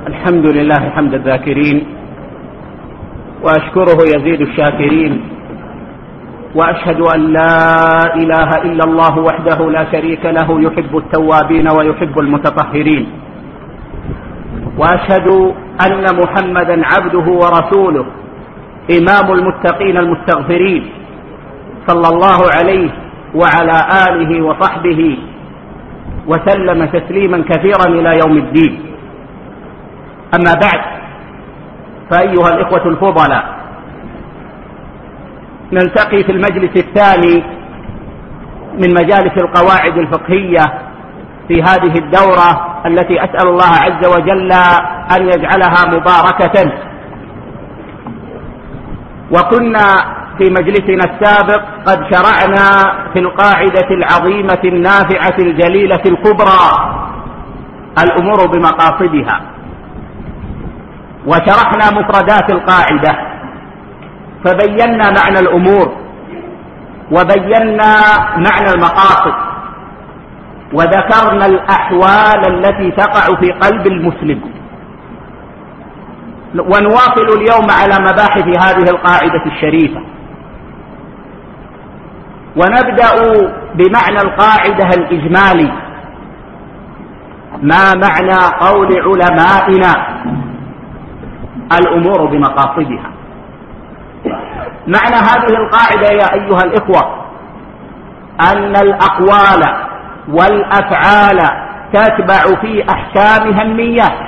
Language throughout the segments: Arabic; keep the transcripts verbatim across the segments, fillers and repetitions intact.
الحمد لله حمد الذاكرين، وأشكره يزيد الشاكرين، وأشهد أن لا إله إلا الله وحده لا شريك له يحب التوابين ويحب المتطهرين، وأشهد أن محمدا عبده ورسوله إمام المتقين المستغفرين، صلى الله عليه وعلى آله وصحبه وسلم تسليما كثيرا إلى يوم الدين. أما بعد، فأيها الإخوة الفضلاء، نلتقي في المجلس الثاني من مجالس القواعد الفقهية في هذه الدورة التي أسأل الله عز وجل أن يجعلها مباركة. وكنا في مجلسنا السابق قد شرعنا في القاعدة العظيمة النافعة الجليلة الكبرى الأمور بمقاصدها، وشرحنا مفردات القاعدة، فبينا معنى الأمور وبينا معنى المقاصد، وذكرنا الأحوال التي تقع في قلب المسلم. ونواصل اليوم على مباحث هذه القاعدة الشريفة، ونبدأ بمعنى القاعدة الإجمالي. ما معنى قول علمائنا الأمور بمقاصدها؟ معنى هذه القاعدة يا أيها الإخوة أن الأقوال والأفعال تتبع في أحكامها النيات،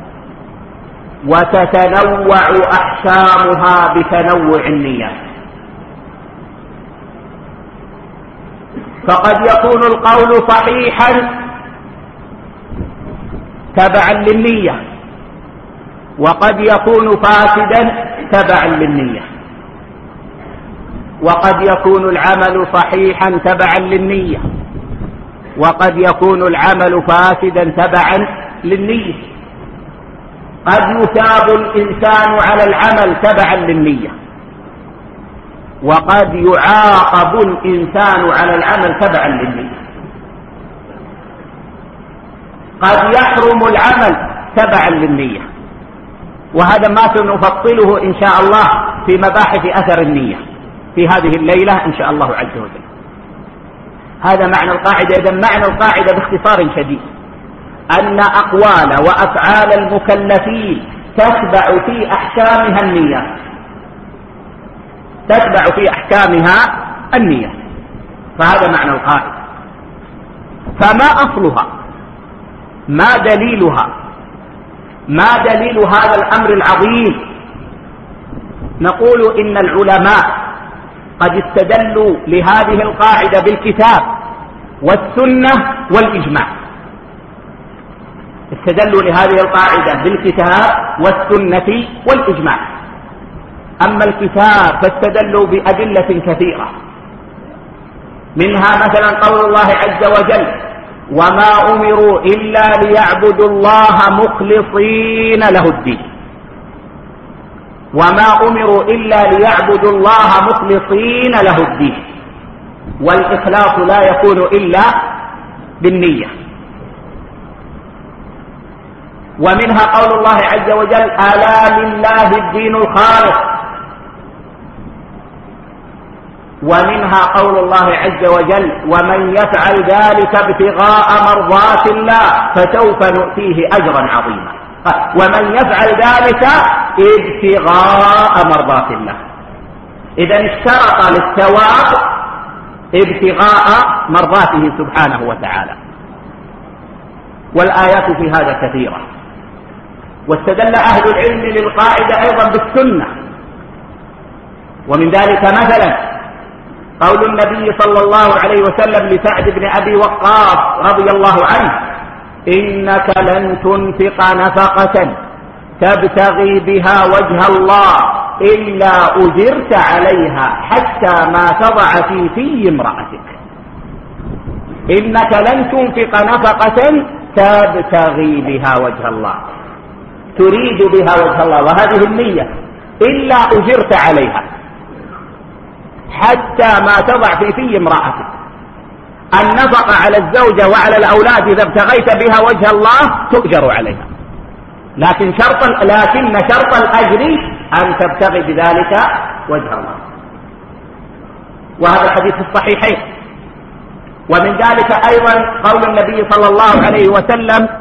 وتتنوع أحكامها بتنوع النيات. فقد يكون القول صحيحا تبعا للنية، وقد يكون فاسدا تبعا للنية، وقد يكون العمل صحيحا تبعا للنية، وقد يكون العمل فاسدا تبعا للنية. قد يثاب الإنسان على العمل تبعا للنية، وقد يعاقب الإنسان على العمل تبعا للنية. قد يحرم العمل تبعا للنية، وهذا ما سنفصله إن شاء الله في مباحث أثر النية في هذه الليلة إن شاء الله عز وجل. هذا معنى القاعدة. إذن معنى القاعدة باختصار شديد أن أقوال وأفعال المكلفين تتبع في أحكامها النية، تتبع في أحكامها النية. فهذا معنى القاعدة. فما أصلها؟ ما دليلها؟ ما دليل هذا الأمر العظيم؟ نقول إن العلماء قد استدلوا لهذه القاعدة بالكتاب والسنة والإجماع. استدلوا لهذه القاعدة بالكتاب والسنة والإجماع. أما الكتاب فاستدلوا بأدلة كثيرة، منها مثلا قول الله عز وجل: وما أمروا إلا ليعبدوا الله مخلصين له الدين. وما أمروا إلا ليعبدوا الله مخلصين له الدين، والإخلاص لا يكون إلا بالنية. ومنها قول الله عز وجل: ألا لله الدين الخالص. ومنها قول الله عز وجل: ومن يفعل ذلك ابتغاء مرضات الله فسوف نؤتيه أجرا عظيما. ومن يفعل ذلك ابتغاء مرضات الله. إذن اشترط للثواب ابتغاء مرضاته سبحانه وتعالى. والآيات في هذا كثيرة. واستدل أهل العلم للقاعدة أيضا بالسنة، ومن ذلك مثلا قول النبي صلى الله عليه وسلم لسعد بن أبي وقاص رضي الله عنه: إنك لن تنفق نفقة تبتغي بها وجه الله إلا أجرت عليها حتى ما تضع في في امرأتك. إنك لن تنفق نفقة تبتغي بها وجه الله، تريد بها وجه الله، وهذه النية، إلا أجرت عليها حتى ما تضع في في امرأتك. النفقة على الزوجة وعلى الأولاد إذا ابتغيت بها وجه الله تؤجر عليها، لكن شرط لكن شرط الأجر أن تبتغي بذلك وجه الله. وهذا الحديث في الصحيحين. ومن ذلك أيضا قول النبي صلى الله عليه وسلم: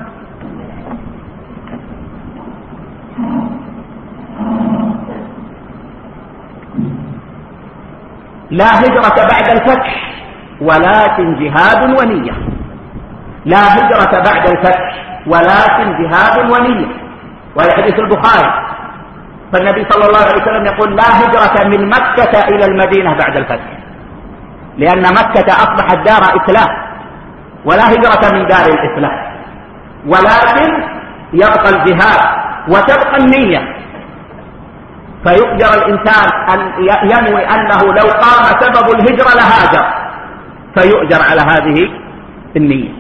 لا هجرة بعد الفتح ولكن جهاد ونية. لا هجرة بعد الفتح ولكن جهاد ونية. وهذا حديث البخاري. فالنبي صلى الله عليه وسلم يقول: لا هجرة من مكة إلى المدينة بعد الفتح، لأن مكة أصبحت دار إسلام، ولا هجرة من دار الإسلام، ولكن يبقى الجهاد وتبقى النية. فيقدر الإنسان أن ينوي أنه لو قام سبب الهجرة لهاجر، فيؤجر على هذه النية.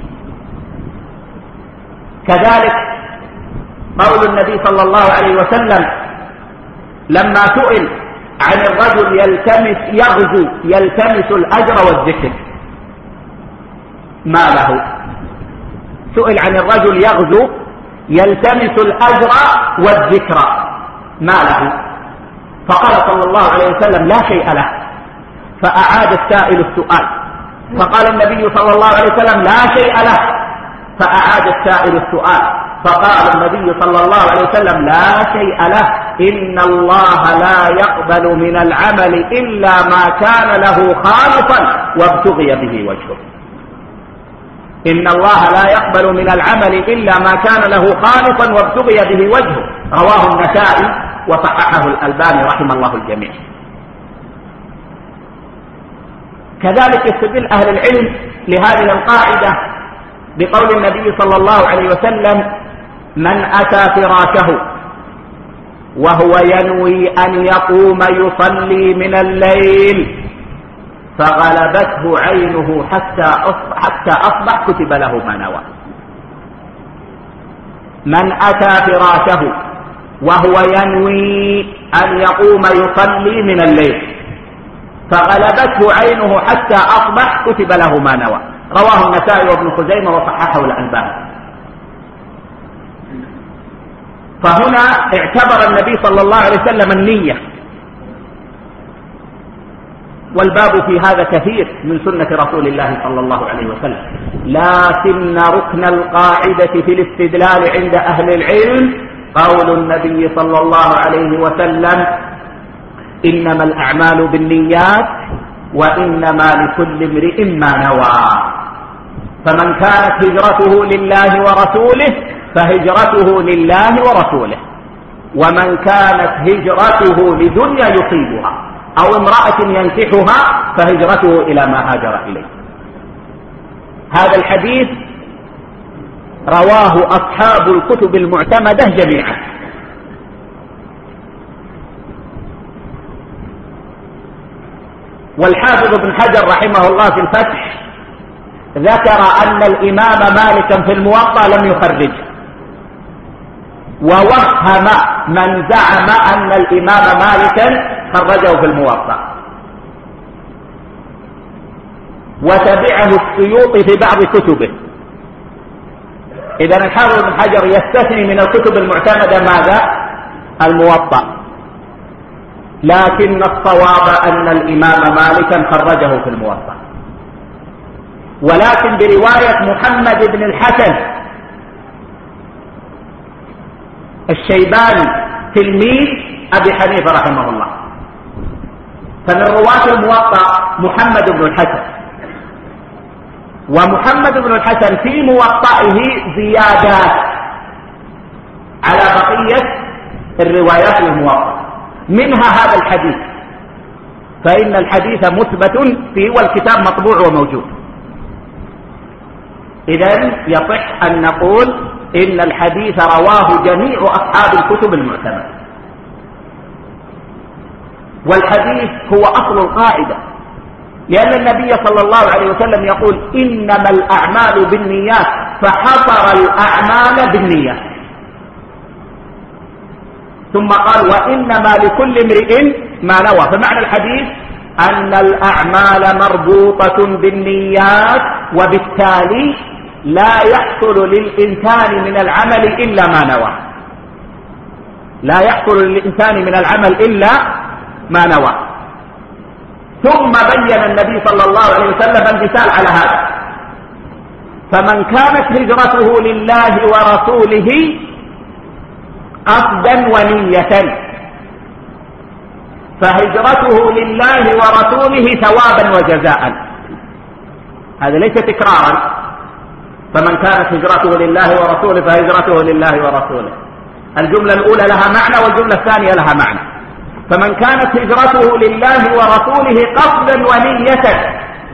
كذلك قول النبي صلى الله عليه وسلم لما سئل عن الرجل يلتمس يغزو يلتمس الأجر والذكر ما له. سئل عن الرجل يغزو يلتمس الأجر والذكر ما له، فقال صلى الله عليه وسلم: لا شيء له. فأعاد السائل السؤال، فقال النبي صلى الله عليه وسلم: لا شيء له. فأعاد السائل السؤال، فقال النبي صلى الله عليه وسلم: لا شيء له. إن الله لا يقبل من العمل إلا ما كان له خالصا وابتغي به وجهه. إن الله لا يقبل من العمل إلا ما كان له خالصا وابتغي به وجهه. رواه النسائي وصححه الألباني رحمه الله الجميع. كذلك يستدل أهل العلم لهذه القاعدة بقول النبي صلى الله عليه وسلم: من أتى فراشه وهو ينوي أن يقوم يصلي من الليل فغلبته عينه حتى أصبح, حتى أصبح كتب له ما نوى. من أتى فراشه وهو ينوي أن يقوم يصلي من الليل فغلبته عينه حتى أصبح كتب له ما نوى. رواه النسائي وابن خزيمة وصححه الألباني. فهنا اعتبر النبي صلى الله عليه وسلم النية، والباب في هذا كثير من سنة رسول الله صلى الله عليه وسلم. لكن ركن القاعدة في الاستدلال عند أهل العلم قول النبي صلى الله عليه وسلم: إنما الأعمال بالنيات وإنما لكل امرئ ما نوى. فمن كانت هجرته لله ورسوله فهجرته لله ورسوله، ومن كانت هجرته لدنيا يصيبها أو امرأة ينكحها فهجرته إلى ما هاجر إليه. هذا الحديث رواه أصحاب الكتب المعتمدة جميعا. والحافظ ابن حجر رحمه الله في الفتح ذكر أن الإمام مالكا في الموطأ لم يخرجه، ووهم من زعم أن الإمام مالكا خرجه في الموطأ، وتبعه السيوطي في بعض كتبه. إذن الحافظ ابن حجر يستثني من الكتب المعتمدة ماذا؟ الموطأ. لكن الصواب أن الإمام مالكا خرجه في الموطأ، ولكن برواية محمد بن الحسن الشيباني تلميذ أبي حنيفة رحمه الله. فمن رواة الموطأ محمد بن الحسن، ومحمد بن الحسن في موطئه زيادات على بقية الروايات الموطأ، منها هذا الحديث. فإن الحديث مثبت فيه والكتاب مطبوع وموجود. إذن يصح أن نقول إن الحديث رواه جميع أصحاب الكتب المعتمدة. والحديث هو أصل القاعدة، لأن النبي صلى الله عليه وسلم يقول: إنما الأعمال بالنيات، فحصر الأعمال بالنيات. ثم قال: وإنما لكل امرئ ما نوى. فمعنى الحديث أن الأعمال مربوطة بالنيات، وبالتالي لا يحصل للإنسان من العمل إلا ما نوى. لا يحصل للإنسان من العمل إلا ما نوى. ثم بين النبي صلى الله عليه وسلم المثال على هذا: فمن كانت هجرته لله ورسوله قصدا ونية فهجرته لله ورسوله ثوابا وجزاء. هذا ليس تكرارا. فمن كانت هجرته لله ورسوله فهجرته لله ورسوله، الجملة الأولى لها معنى والجملة الثانية لها معنى. فمن كانت هجرته لله ورسوله قصدا ونية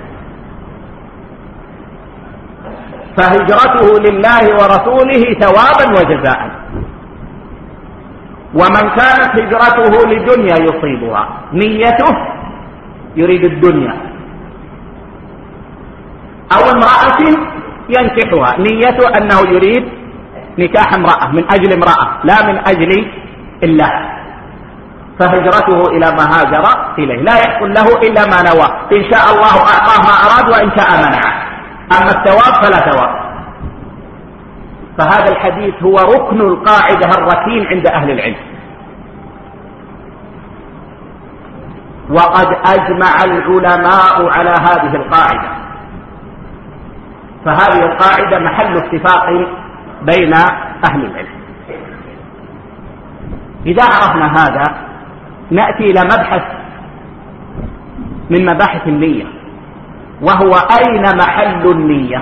فهجرته لله ورسوله ثوابا وجزاء. ومن كانت هجرته لدنيا يصيبها، نيته يريد الدنيا، أو امرأة ينكحها، نيته أنه يريد نكاح امرأة من أجل امرأة لا من أجل الله، فهجرته إلى ما هاجر إليه، لا يحصل له إلا ما نوى. إن شاء الله أعطاه ما أراد وإن شاء منعه، أما الثواب فلا ثواب. فهذا الحديث هو ركن القاعدة الركين عند أهل العلم. وقد أجمع العلماء على هذه القاعدة، فهذه القاعدة محل اتفاق بين أهل العلم. إذا عرفنا هذا نأتي إلى مبحث من مباحث النية، وهو أين محل النية؟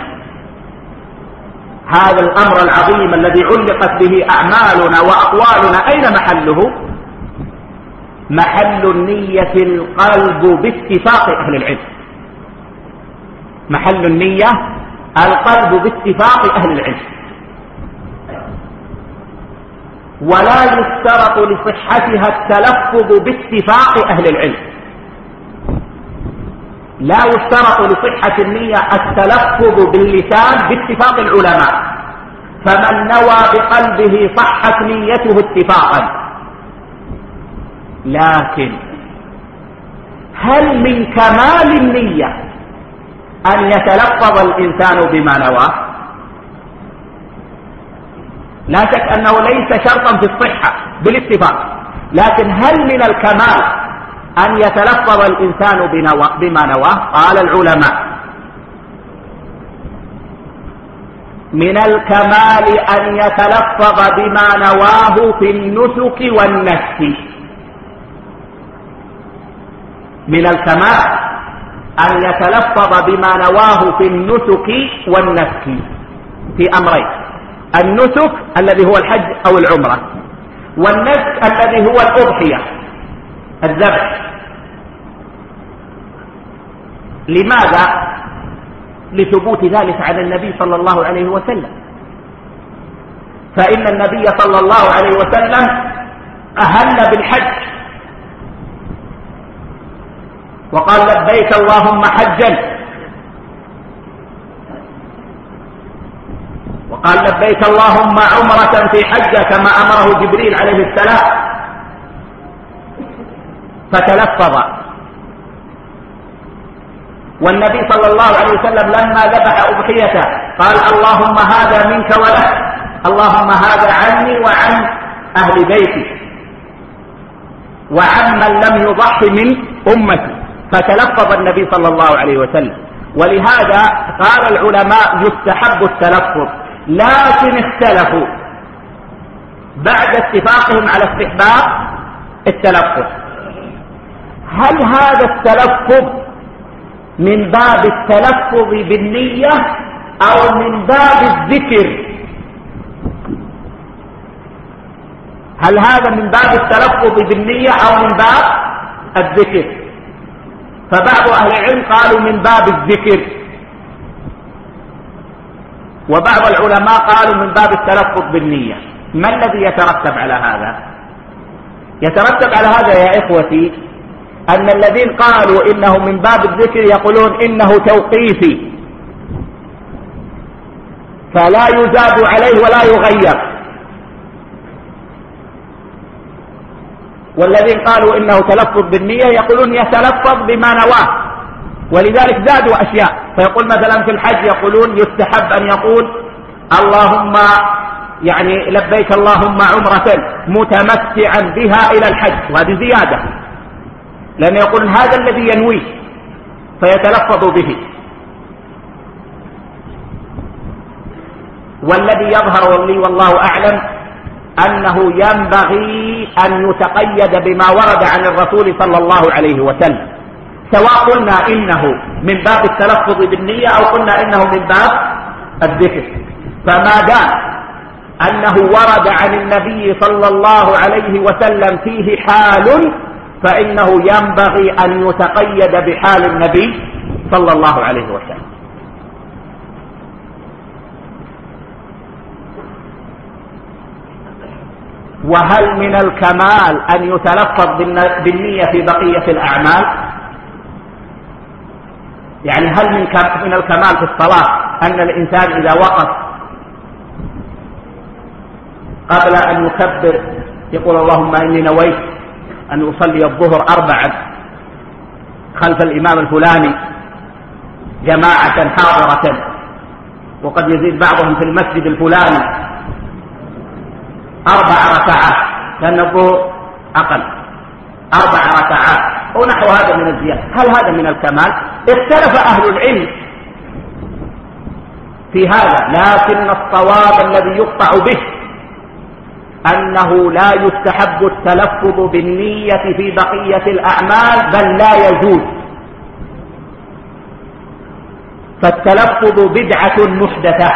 هذا الأمر العظيم الذي علقت به أعمالنا وأقوالنا أين محله؟ محل النية القلب باتفاق أهل العلم. محل النية القلب باتفاق أهل العلم، ولا يشترط لصحتها التلفظ باتفاق أهل العلم. لا يشترط لصحة النية التلفظ باللسان باتفاق العلماء، فمن نوى بقلبه صحت نيته اتفاقا. لكن هل من كمال النية أن يتلفظ الإنسان بما نوى؟ لا شك أنه ليس شرطا في الصحة بالاتفاق، لكن هل من الكمال أن يتلفظ الإنسان بما نواه؟ قال العلماء: من الكمال أن يتلفظ بما نواه في النسك والنسك. من الكمال أن يتلفظ بما نواه في النسك والنسك في أمرين: النسك الذي هو الحج أو العمرة، والنسك الذي هو الأضحية الذبح. لماذا؟ لثبوت ذلك على النبي صلى الله عليه وسلم، فإن النبي صلى الله عليه وسلم أهل بالحج وقال: لبيك اللهم حجا، وقال: لبيك اللهم عمرة في حجة، كما أمره جبريل عليه السلام، فتلفظ. والنبي صلى الله عليه وسلم لما ذبح أضحيته قال: اللهم هذا منك ولك، اللهم هذا عني وعن أهل بيتي وعن من لم يضح من أمتي، فتلفظ النبي صلى الله عليه وسلم. ولهذا قال العلماء: يستحب التلفظ، لكن اختلفوا بعد اتفاقهم على استحباب التلفظ. هل هذا التلفظ من باب التلفظ بالنية أو من باب الذكر؟ هل هذا من باب التلفظ بالنية أو من باب الذكر؟ فبعض أهل العلم قالوا من باب الذكر، وبعض العلماء قالوا من باب التلفظ بالنية. ما الذي يترتب على هذا؟ يترتب على هذا يا إخوتي أن الذين قالوا إنه من باب الذكر يقولون إنه توقيفي فلا يزاد عليه ولا يغير، والذين قالوا إنه تلفظ بالنية يقولون يتلفظ بما نواه، ولذلك زادوا أشياء. فيقول مثلا في الحج يقولون يستحب أن يقول: اللهم يعني لبيك اللهم عمرة متمتعا بها إلى الحج، وهذه زيادة، لأن يقول هذا الذي ينويه فيتلفظ به. والذي يظهر واللي والله أعلم أنه ينبغي أن يتقيد بما ورد عن الرسول صلى الله عليه وسلم، سواء قلنا إنه من باب التلفظ بالنية أو قلنا إنه من باب الذكر. فما دام أنه ورد عن النبي صلى الله عليه وسلم فيه حال، فإنه ينبغي أن يتقيد بحال النبي صلى الله عليه وسلم. وهل من الكمال أن يتلفظ بالنية في بقية الأعمال؟ يعني هل من الكمال في الصلاة أن الإنسان إذا وقف قبل أن يكبر يقول اللهم إني نويت أن أصلي الظهر أربعا خلف الإمام الفلاني جماعة حاضرة، وقد يزيد بعضهم في المسجد الفلاني أربع ركعات لأن الظهر أقل، أربع ركعات ونحو هذا من الزيادة، هل هذا من الكمال؟ اختلف أهل العلم في هذا، لكن الصواب الذي يقطع به أنه لا يستحب التلفظ بالنية في بقية الأعمال، بل لا يجوز، فالتلفظ بدعة محدثة،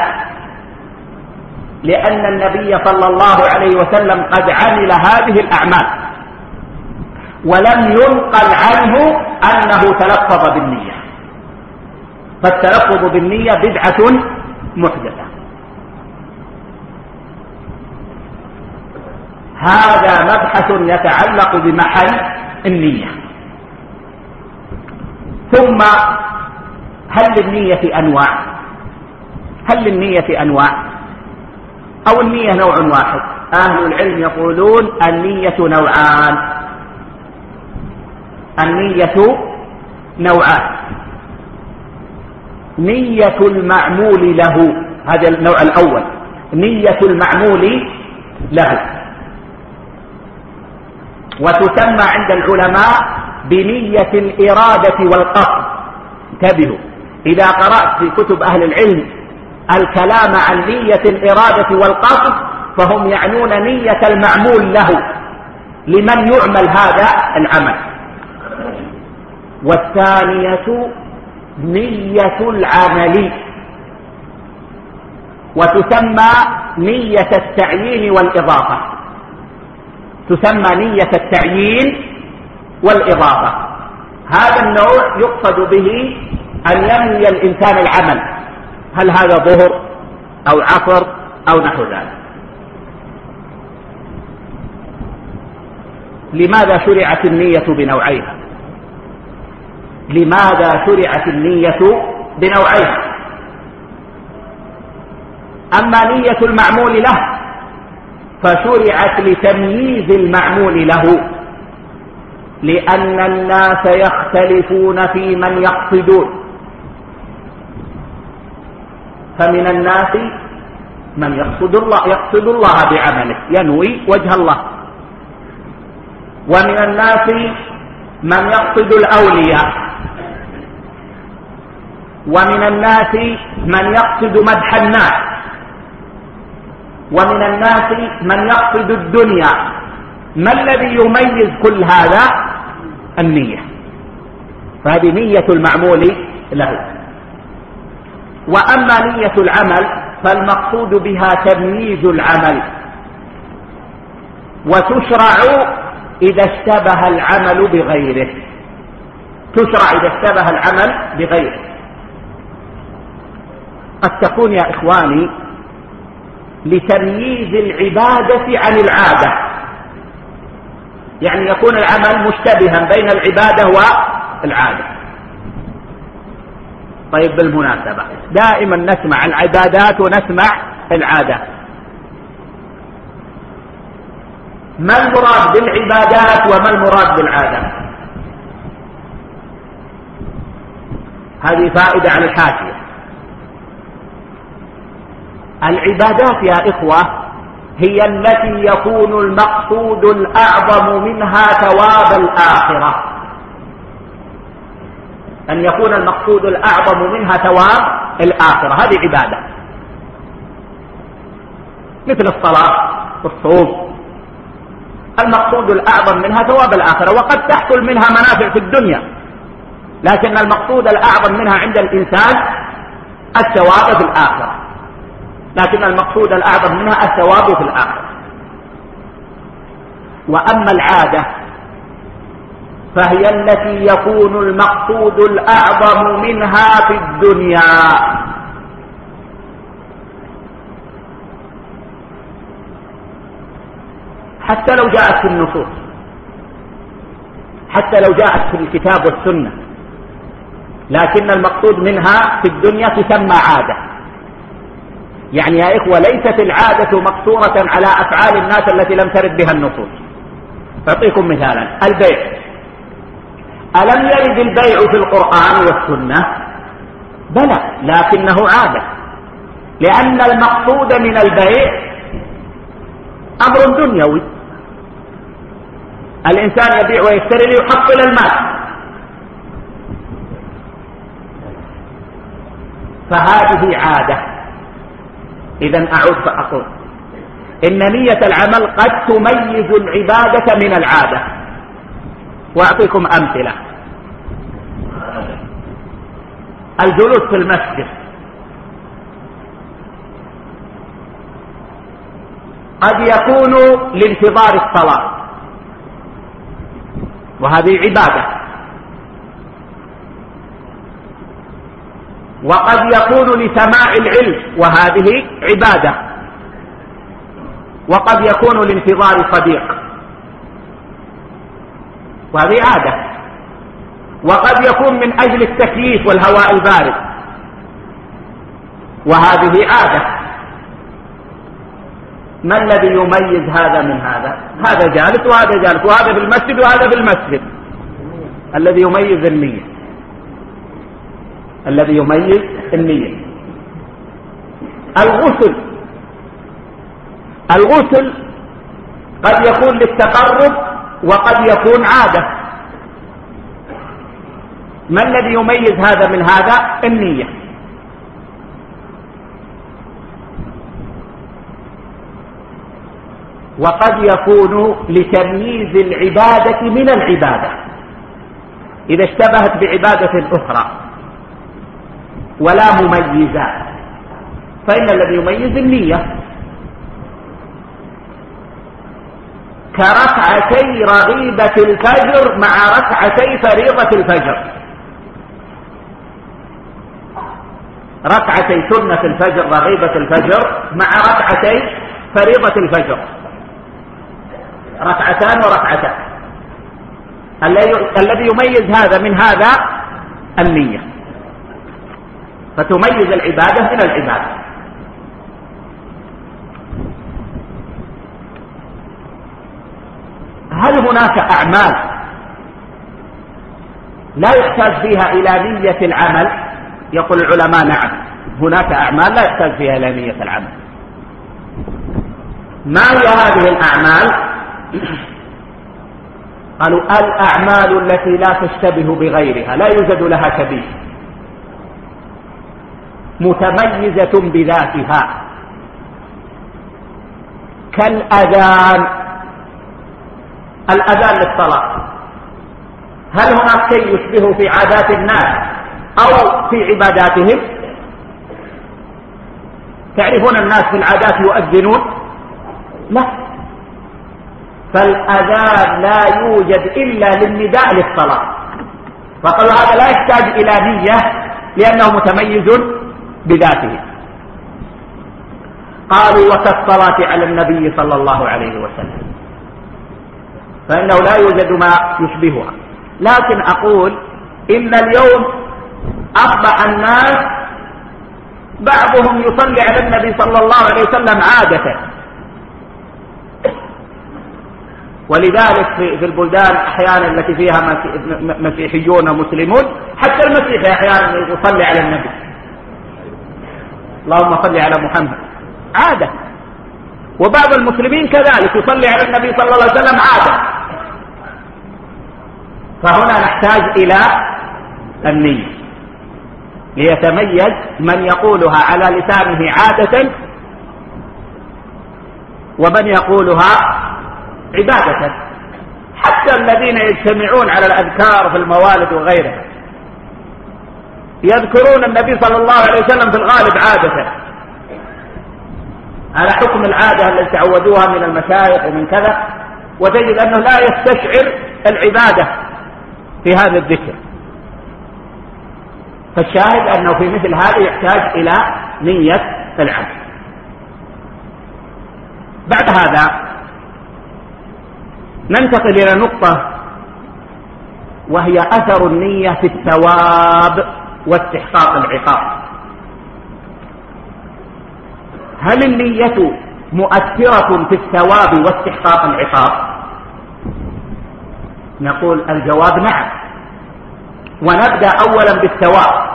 لأن النبي صلى الله عليه وسلم قد عمل هذه الأعمال ولم ينقل عنه أنه تلفظ بالنية، فالتلفظ بالنية بدعة محدثة. هذا مبحث يتعلق بمحل النية. ثم هل للنية أنواع؟ هل للنية أنواع أو النية نوع واحد؟ أهل العلم يقولون النية نوعان، النية نوعان، نية المعمول له، هذا النوع الأول، نية المعمول له، وتسمى عند العلماء بنية الإرادة والقصد. انتبهوا، إذا قرأت في كتب أهل العلم الكلام عن نية الإرادة والقصد فهم يعنون نية المعمول له لمن يعمل هذا العمل. والثانية نية العمل، وتسمى نية التعيين والإضافة، تسمى نية التعيين والإضافة. هذا النوع يقصد به أن ينوي الإنسان العمل، هل هذا ظهر أو عصر أو نحو ذلك. لماذا شرعت النية بنوعيها؟ لماذا شرعت النية بنوعيها؟ أما نية المعمول له فشرعت لتمييز المعمول له، لأن الناس يختلفون في من يقصدون، فمن الناس من يقصد الله يقصد الله بعمله ينوي وجه الله، ومن الناس من يقصد الأولياء، ومن الناس من يقصد مدح الناس، ومن الناس من يقصد الدنيا. ما الذي يميز كل هذا؟ النية، فهذه نية المعمول له. وأما نية العمل فالمقصود بها تمييز العمل، وتشرع إذا اشتبه العمل بغيره، تشرع إذا اشتبه العمل بغيره. قد تكون يا إخواني لتمييز العبادة عن العادة، يعني يكون العمل مشتبها بين العبادة والعادة. طيب بالمناسبة دائما نسمع العبادات ونسمع العادات، ما المراد بالعبادات وما المراد بالعادات؟ هذه فائدة على الحاشية. العبادات يا إخوة هي التي يكون المقصود الأعظم منها ثواب الآخرة، أن يكون المقصود الأعظم منها ثواب الآخرة. هذه عبادة مثل الصلاة والصوم، المقصود الأعظم منها ثواب الآخرة، وقد تحصل منها منافع في الدنيا، لكن المقصود الأعظم منها عند الإنسان الثواب في الآخرة، لكن المقصود الأعظم منها الثواب في الآخرة. وأما العادة فهي التي يكون المقصود الأعظم منها في الدنيا، حتى لو جاءت في النصوص، حتى لو جاءت في الكتاب والسنة، لكن المقصود منها في الدنيا تسمى عادة. يعني يا إخوة ليست العادة مقصورة على أفعال الناس التي لم ترد بها النصوص. أعطيكم مثالا، البيع، ألم يرد البيع في القرآن والسنة؟ بلى، لكنه عادة، لأن المقصود من البيع أمر دنيوي، الإنسان يبيع ويشتري ليحصل المال، فهذه عادة. إذن أعود فأقول إن نية العمل قد تميز العبادة من العادة. وأعطيكم أمثلة. الجلوس في المسجد قد يكون لانتظار الصلاة، وهذه عبادة، وقد يكون لسماع العلم، وهذه عبادة، وقد يكون لانتظار صديق، وهذه عادة، وقد يكون من أجل التكييف والهواء البارد، وهذه عادة. ما الذي يميز هذا من هذا؟ هذا جالس وهذا جالس، وهذا في المسجد وهذا في المسجد. الذي يميز النية، الذي يميز النية. الغسل، الغسل قد يكون للتقرب وقد يكون عادة. ما الذي يميز هذا من هذا؟ النية. وقد يكون لتمييز العبادة من العبادة، إذا اشتبهت بعبادة أخرى ولا مميزات، فإن الذي يميز النية. كركعتي رغيبة الفجر مع ركعتي فريضة الفجر، ركعتي سنة الفجر رغيبة الفجر مع ركعتي فريضة الفجر، ركعتان وركعتان. الذي يميز هذا من هذا النية، فتميز العبادة من العبادة. هل هناك أعمال لا يحتاج فيها إلى نية العمل؟ يقول العلماء نعم، هناك أعمال لا يحتاج فيها إلى نية العمل. ما هي هذه الأعمال؟ قالوا الأعمال التي لا تشتبه بغيرها، لا يوجد لها شبيه، متميزة بذاتها، كالأذان، الأذان للصلاة. هل هناك شيء يشبه في عادات الناس أو في عباداتهم؟ تعرفون الناس في العادات يؤذنون؟ لا، فالأذان لا يوجد إلا للنداء للصلاة، فقالوا هذا لا يحتاج إلى نية لأنه متميز بذاته. قالوا وكالصلاة على النبي صلى الله عليه وسلم، فإنه لا يوجد ما يشبهها. لكن أقول إن اليوم أصبح الناس بعضهم يصلي على النبي صلى الله عليه وسلم عادة، ولذلك في البلدان أحيانا التي فيها مسيحيون ومسلمون حتى المسيحي أحيانا يصلي على النبي، اللهم صل على محمد، عادة. وبعض المسلمين كذلك يصلي على النبي صلى الله عليه وسلم عادة. فهنا نحتاج إلى النية ليتميز من يقولها على لسانه عادة ومن يقولها عبادة. حتى الذين يجتمعون على الأذكار في الموالد وغيرها يذكرون النبي صلى الله عليه وسلم في الغالب عادة على حكم العادة التي تعودوها من المشايخ ومن كذا، وتجد أنه لا يستشعر العبادة في هذا الذكر. فالشاهد أنه في مثل هذا يحتاج إلى نية العبد. بعد هذا ننتقل إلى نقطة وهي أثر النية في الثواب واستحقاق العقاب. هل النية مؤثرة في الثواب واستحقاق العقاب؟ نقول الجواب نعم. ونبدأ أولا بالثواب،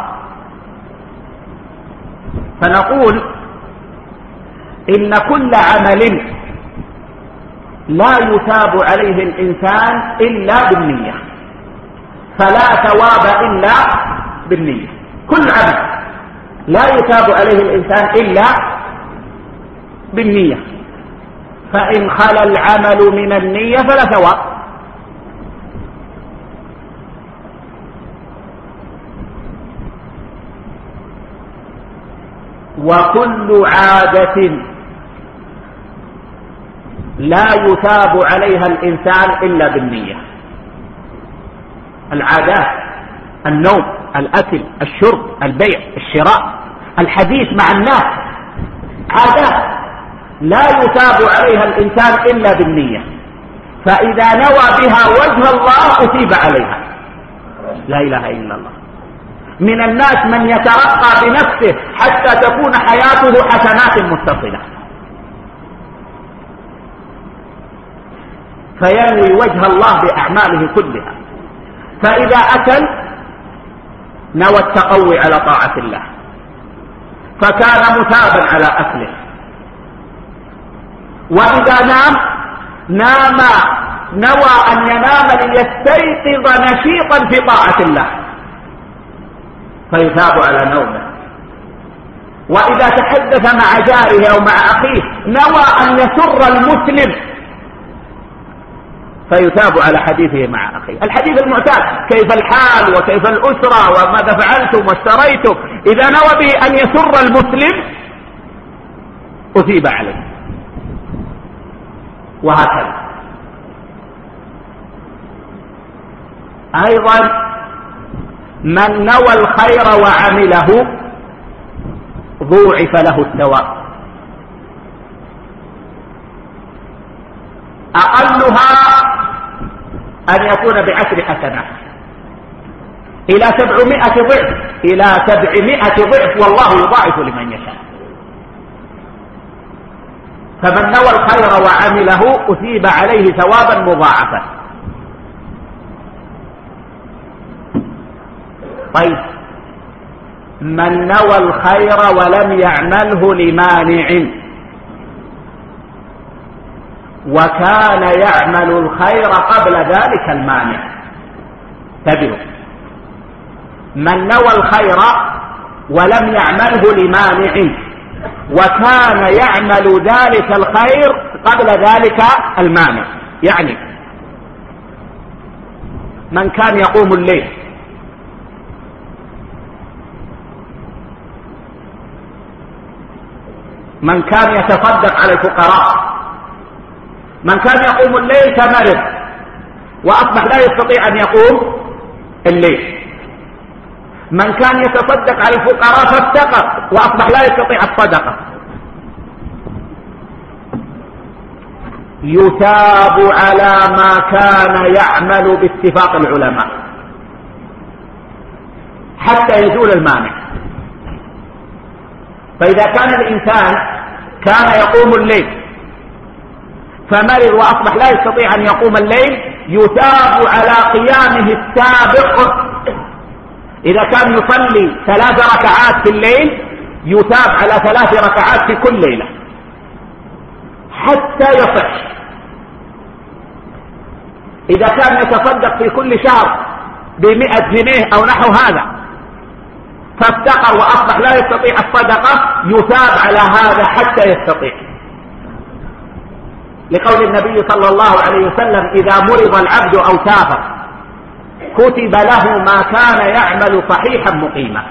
فنقول إن كل عمل لا يثاب عليه الإنسان إلا بالنية، فلا ثواب إلا بالنية. كل عمل لا يثاب عليه الإنسان إلا بالنية، فإن خلا العمل من النية فلا ثواب. وكل عادة لا يثاب عليها الإنسان إلا بالنية. العادات، النوم، الأكل، الشرب، البيع، الشراء، الحديث مع الناس، عادات لا يثاب عليها الإنسان إلا بالنية، فإذا نوى بها وجه الله أثيب عليها. لا إله إلا الله. من الناس من يترقى بنفسه حتى تكون حياته حسنات متصلة، فينوي وجه الله بأعماله كلها، فإذا أكل نوى التقوي على طاعة الله فكان مثابا على أكله، وإذا نام نام نوى أن ينام ليستيقظ نشيطا في طاعة الله فيثاب على نومه، وإذا تحدث مع جاره أو مع أخيه نوى أن يسر المسلم فيثاب على حديثه مع أخيه. الحديث المعتاد كيف الحال وكيف الأسرة وماذا فعلتم واشتريتم، إذا نوى به أن يسر المسلم أثيب عليه، وهكذا. أيضا من نوى الخير وعمله ضوعف له الثواب. أقلها أن يكون بعشر حسنات إلى سبعمائة ضعف، إلى سبعمائة ضعف، والله يضاعف لمن يشاء. فمن نوى الخير وعمله أثيب عليه ثوابا مضاعفا. طيب، من نوى الخير ولم يعمله لمانع وكان يعمل الخير قبل ذلك المانع. تبعوا، من نوى الخير ولم يعمله لمانع وكان يعمل ذلك الخير قبل ذلك المانع، يعني من كان يقوم الليل من كان يتصدق على الفقراء، من كان يقوم الليل فمرض وأصبح لا يستطيع أن يقوم الليل، من كان يتصدق على الفقراء فافتقر وأصبح لا يستطيع الصدقة، يثاب على ما كان يعمل باتفاق العلماء حتى يزول المانع. فإذا كان الإنسان كان يقوم الليل فمرض وأصبح لا يستطيع أن يقوم الليل، يثاب على قيامه السابق. إذا كان يصلي ثلاث ركعات في الليل يثاب على ثلاث ركعات في كل ليلة حتى يصح. إذا كان يتصدق في كل شهر بمئة جنيه أو نحو هذا فافتقر وأصبح لا يستطيع الصدقة يثاب على هذا حتى يستطيع، لقول النبي صلى الله عليه وسلم: إذا مرض العبد أو سافر كتب له ما كان يعمل صحيحا مقيما.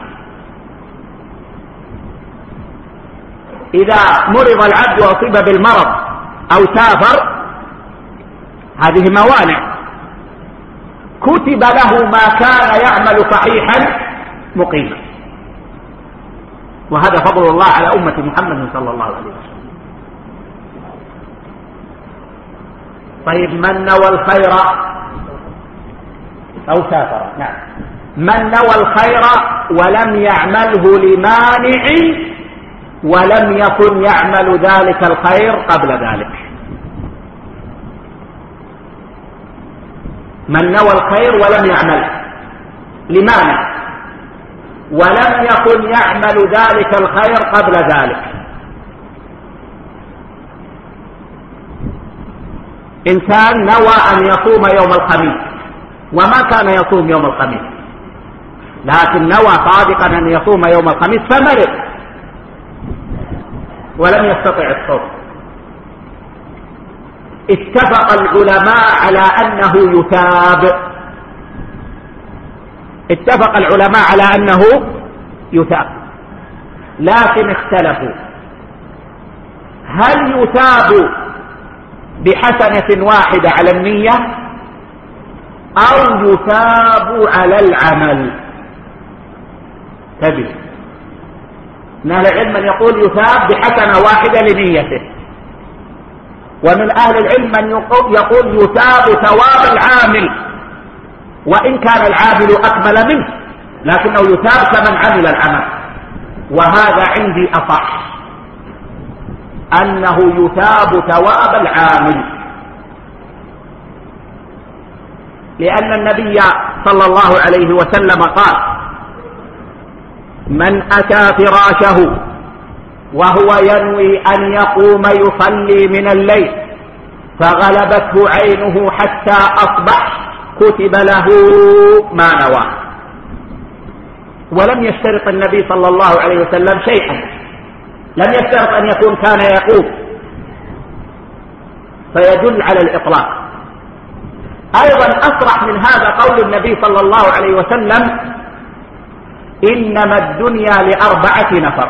إذا مرض العبد وأصيب بالمرض أو سافر هذه موانع، كتب له ما كان يعمل صحيحا مقيما. وهذا فضل الله على أمة محمد صلى الله عليه وسلم. طيب من نوى الخير أو سافر، نعم، من نوى الخير ولم يعمله لمانع ولم يكن يعمل ذلك الخير قبل ذلك. من نوى الخير ولم يعمل لمانع ولم يكن يعمل ذلك الخير قبل ذلك. إنسان نوى أن يصوم يوم الخميس وما كان يصوم يوم الخميس، لكن نوى صادقا أن يصوم يوم الخميس فمرض ولم يستطع الصوم. اتفق العلماء على أنه يثاب، اتفق العلماء على أنه يثاب، لكن اختلفوا: هل يثاب بحسنة واحدة على النية أو يثاب على العمل؟ تجد من أهل العلم من يقول يثاب بحسنة واحدة لنيته، ومن أهل العلم من يقول يثاب ثواب العامل وإن كان العامل أكمل منه، لكنه يثاب كمن عمل العمل. وهذا عندي أصح، أنه يثاب ثواب العامل، لأن النبي صلى الله عليه وسلم قال: من أتى فراشه وهو ينوي أن يقوم يصلي من الليل فغلبته عينه حتى أصبح كتب له ما نوى. ولم يشترط النبي صلى الله عليه وسلم شيئا، لم يشترط أن يكون كان يقوم، فيدل على الإطلاق. أيضا أصرح من هذا قول النبي صلى الله عليه وسلم: إنما الدنيا لأربعة نفر،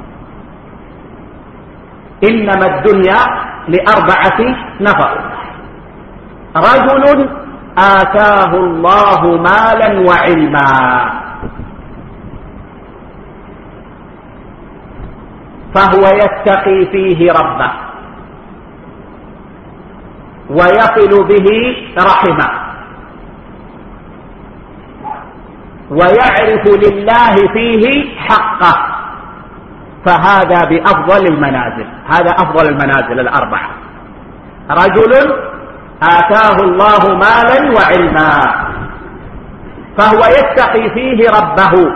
إنما الدنيا لأربعة نفر: رجل آتاه الله مالا وعلما فهو يتقي فيه ربه ويصل به رحمه ويعرف لله فيه حقه، فهذا بأفضل المنازل. هذا أفضل المنازل الأربعة: رجل آتاه الله مالا وعلما فهو يتقي فيه ربه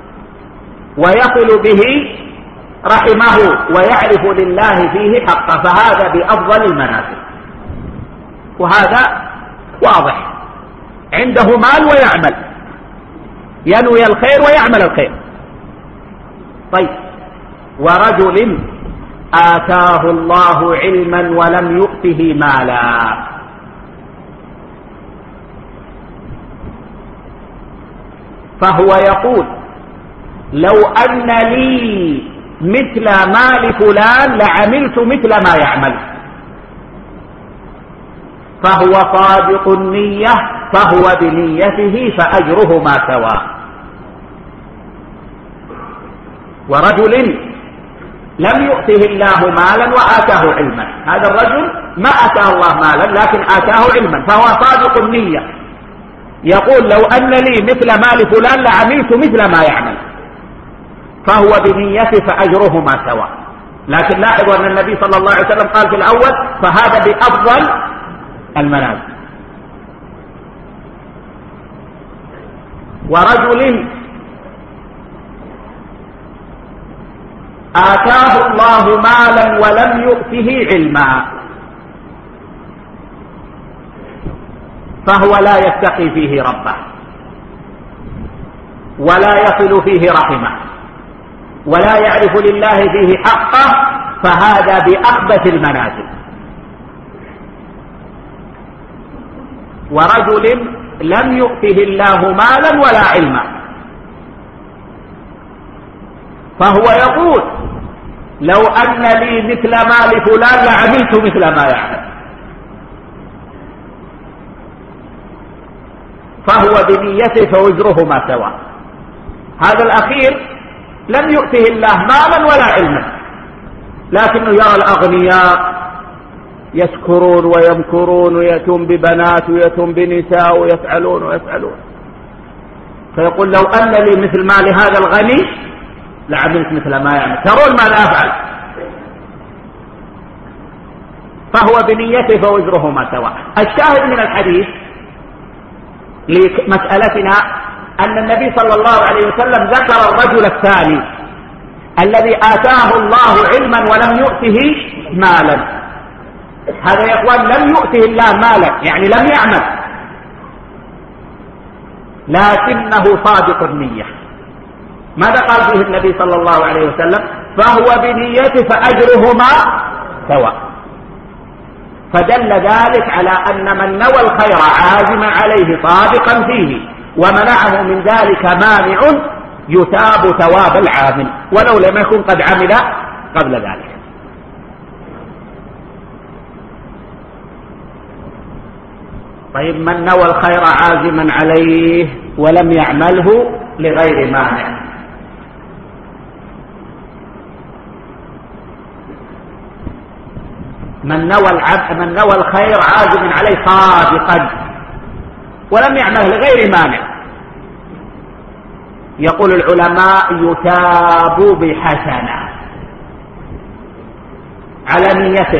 ويصل به رحمه ويعرف لله فيه حقه، فهذا بأفضل المنازل. وهذا واضح، عنده مال ويعمل، ينوي الخير ويعمل الخير. طيب، ورجل آتاه الله علما ولم يؤته مالا فهو يقول: لو أن لي مثل مال فلان لعملت مثل ما يعمل، فهو صادق النية فهو بنيته فأجرهما سواء. ورجل لم يؤته الله مالا وآتاه علما، هذا الرجل ما آتاه الله مالا لكن آتاه علما، فهو صادق النية، يقول: لو أن لي مثل مال فلان لعملت مثل ما يعمل، فهو بنيته فأجرهما سواء. لكن لاحظوا أن النبي صلى الله عليه وسلم قال في الأول: فهذا بأفضل المنازل. ورجل آتاه الله مالا ولم يؤته علما، فهو لا يتقي فيه ربه ولا يصل فيه رحمه ولا يعرف لله فيه حقه، فهذا بأخبث المنازل. ورجل لم يؤته الله مالا ولا علما، فهو يقول لو أن لي مثل مال فلان لعملت مثل ما يعمل، فهو بنيته فوزرهما سواء. هذا الأخير لم يؤته الله مالا ولا علما، لكنه يرى الأغنياء يسكرون ويمكرون ويأتون ببنات ويأتون بنساء ويفعلون ويفعلون، فيقول لو أن لي مثل مال هذا الغني لعملت مثل ما يعمل، ترون ماذا أفعل؟ فهو بنيته فوزرهما سواء. الشاهد من الحديث لمسألتنا أن النبي صلى الله عليه وسلم ذكر الرجل الثاني الذي آتاه الله علما ولم يؤته مالا. هذا يا إخوان لم يؤته الله مالا، يعني لم يعمل، لكنه صادق النية. ماذا قال فيه النبي صلى الله عليه وسلم؟ فهو بنيته فأجرهما سواء. فدل ذلك على أن من نوى الخير عازما عليه صادقا فيه ومنعه من ذلك مانع يثاب ثواب العامل ولو لم يكن قد عمل قبل ذلك. طيب، من نوى الخير عازما عليه ولم يعمله لغير مانع، من نوى العبد من نوى الخير عازما عليه صادقا ولم يعمله لغير مانع، يقول العلماء يثاب بحسنة على نيته.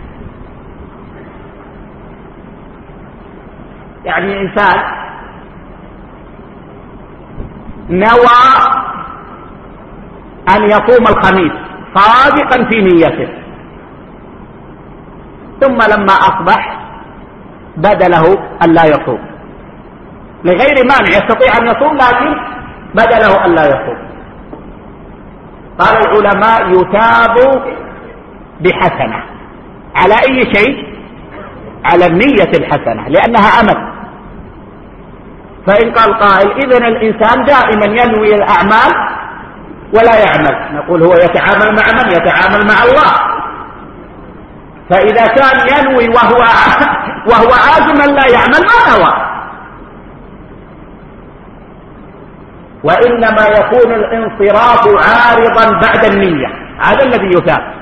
يعني إنسان نوى أن يصوم الخميس صادقا في نيته، ثم لما أصبح بدا له أن لا يصوم لغير مانع، يستطيع أن يصوم لكن بدا له أن لا يصوم. قال العلماء يثاب بحسنة على أي شيء؟ على النية الحسنة، لأنها عمل. فإن قال قائل إذن الإنسان دائما ينوي الأعمال ولا يعمل، نقول هو يتعامل مع من؟ يتعامل مع الله. فإذا كان ينوي وهو وهو عازما لا يعمل ما نوى، وإنما يكون الانصراف عارضا بعد النية، هذا الذي يثاب.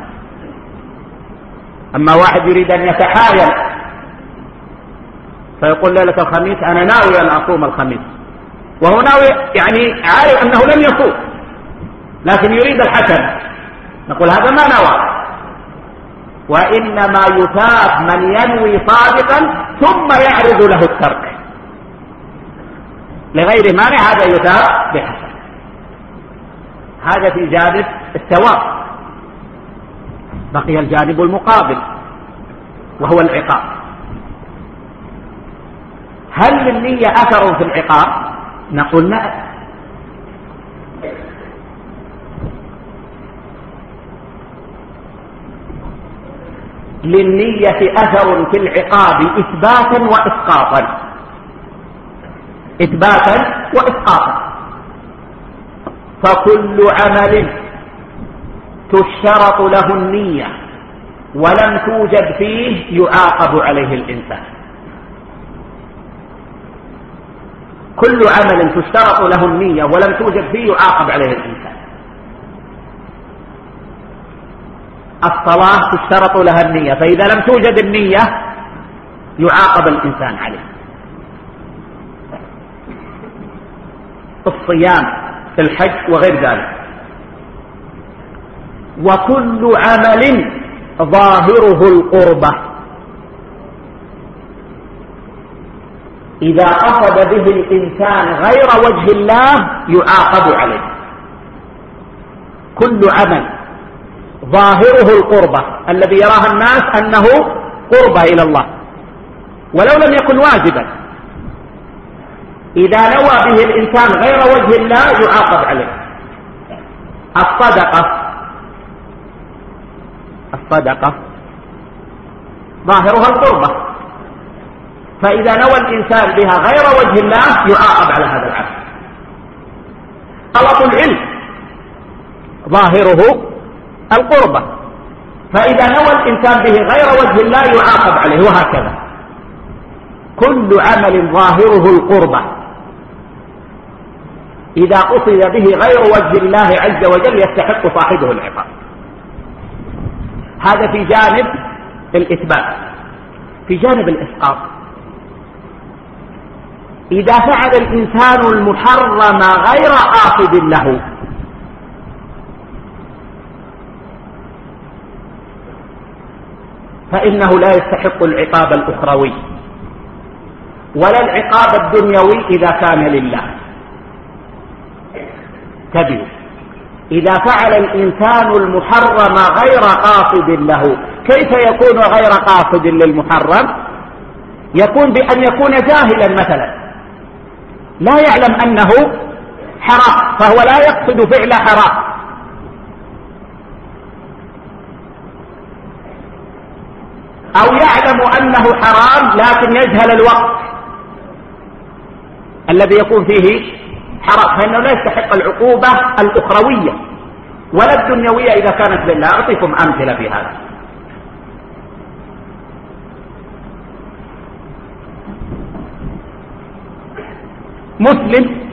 أما واحد يريد أن يتحايل فيقول ليلة الخميس أنا ناوي أن أصوم الخميس، وهو ناوي يعني عارف أنه لم يصوم لكن يريد الحسن، نقول هذا ما نوى. وإنما يثاب من ينوي صادقا ثم يعرض له الترك لغير مانع، هذا يثاب بحسن. هذا في جانب الثواب. بقي الجانب المقابل وهو العقاب. هل للنية أثر في العقاب؟ نقول نعم. للنية أثر في العقاب إثباتا وإسقاطا، إثباتا وإسقاطا. فكل عمل تشترط له النية ولم توجد فيه يعاقب عليه الإنسان. كل عمل تشترط له النية ولم توجد فيه يعاقب عليه الإنسان. الصلاة تشترط لها النية، فإذا لم توجد النية يعاقب الإنسان عليه. الصيام، الحج وغير ذلك. وكل عمل ظاهره القربة إذا قصد به الإنسان غير وجه الله يعاقب عليه. كل عمل ظاهره القربة، الذي يراه الناس أنه قربة إلى الله ولو لم يكن واجبا. إذا نوى به الإنسان غير وجه الله يعاقب عليه. الصدقة الصدقة ظاهرها القربة، فإذا نوى الإنسان بها غير وجه الله يعاقب على هذا العمل. طلب العلم ظاهره القربة، فإذا نوى الإنسان به غير وجه الله يعاقب عليه، وهكذا كل عمل ظاهره القربة إذا قصد به غير وجه الله عز وجل يستحق صاحبه العقاب. هذا في جانب الإثبات. في جانب الإسقاط، إذا فعل الإنسان المحرم غير قاصد له فإنه لا يستحق العقاب الأخروي ولا العقاب الدنيوي إذا كان لله. تبين إذا فعل الإنسان المحرم غير قاصد له، كيف يكون غير قاصد للمحرم؟ يكون بأن يكون جاهلا مثلا، لا يعلم أنه حرام فهو لا يقصد فعل حرام، أو يعلم أنه حرام لكن يجهل الوقت الذي يكون فيه حرام، فإنه لا يستحق العقوبة الأخروية ولا الدنيوية إذا كانت لله. أعطيكم أمثلة في هذا. مسلم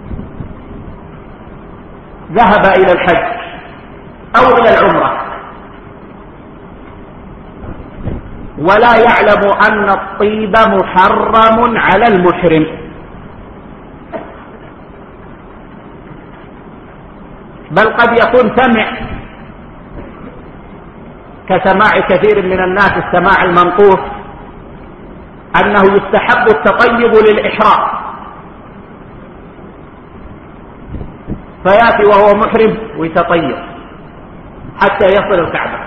ذهب إلى الحج أو إلى العمرة ولا يعلم أن الطيب محرم على المحرم، بل قد يكون سمع كسماع كثير من الناس السماع المنقوص أنه يستحب التطيب للإحرام، فيأتي وهو محرم ويتطيب حتى يصل الكعبة.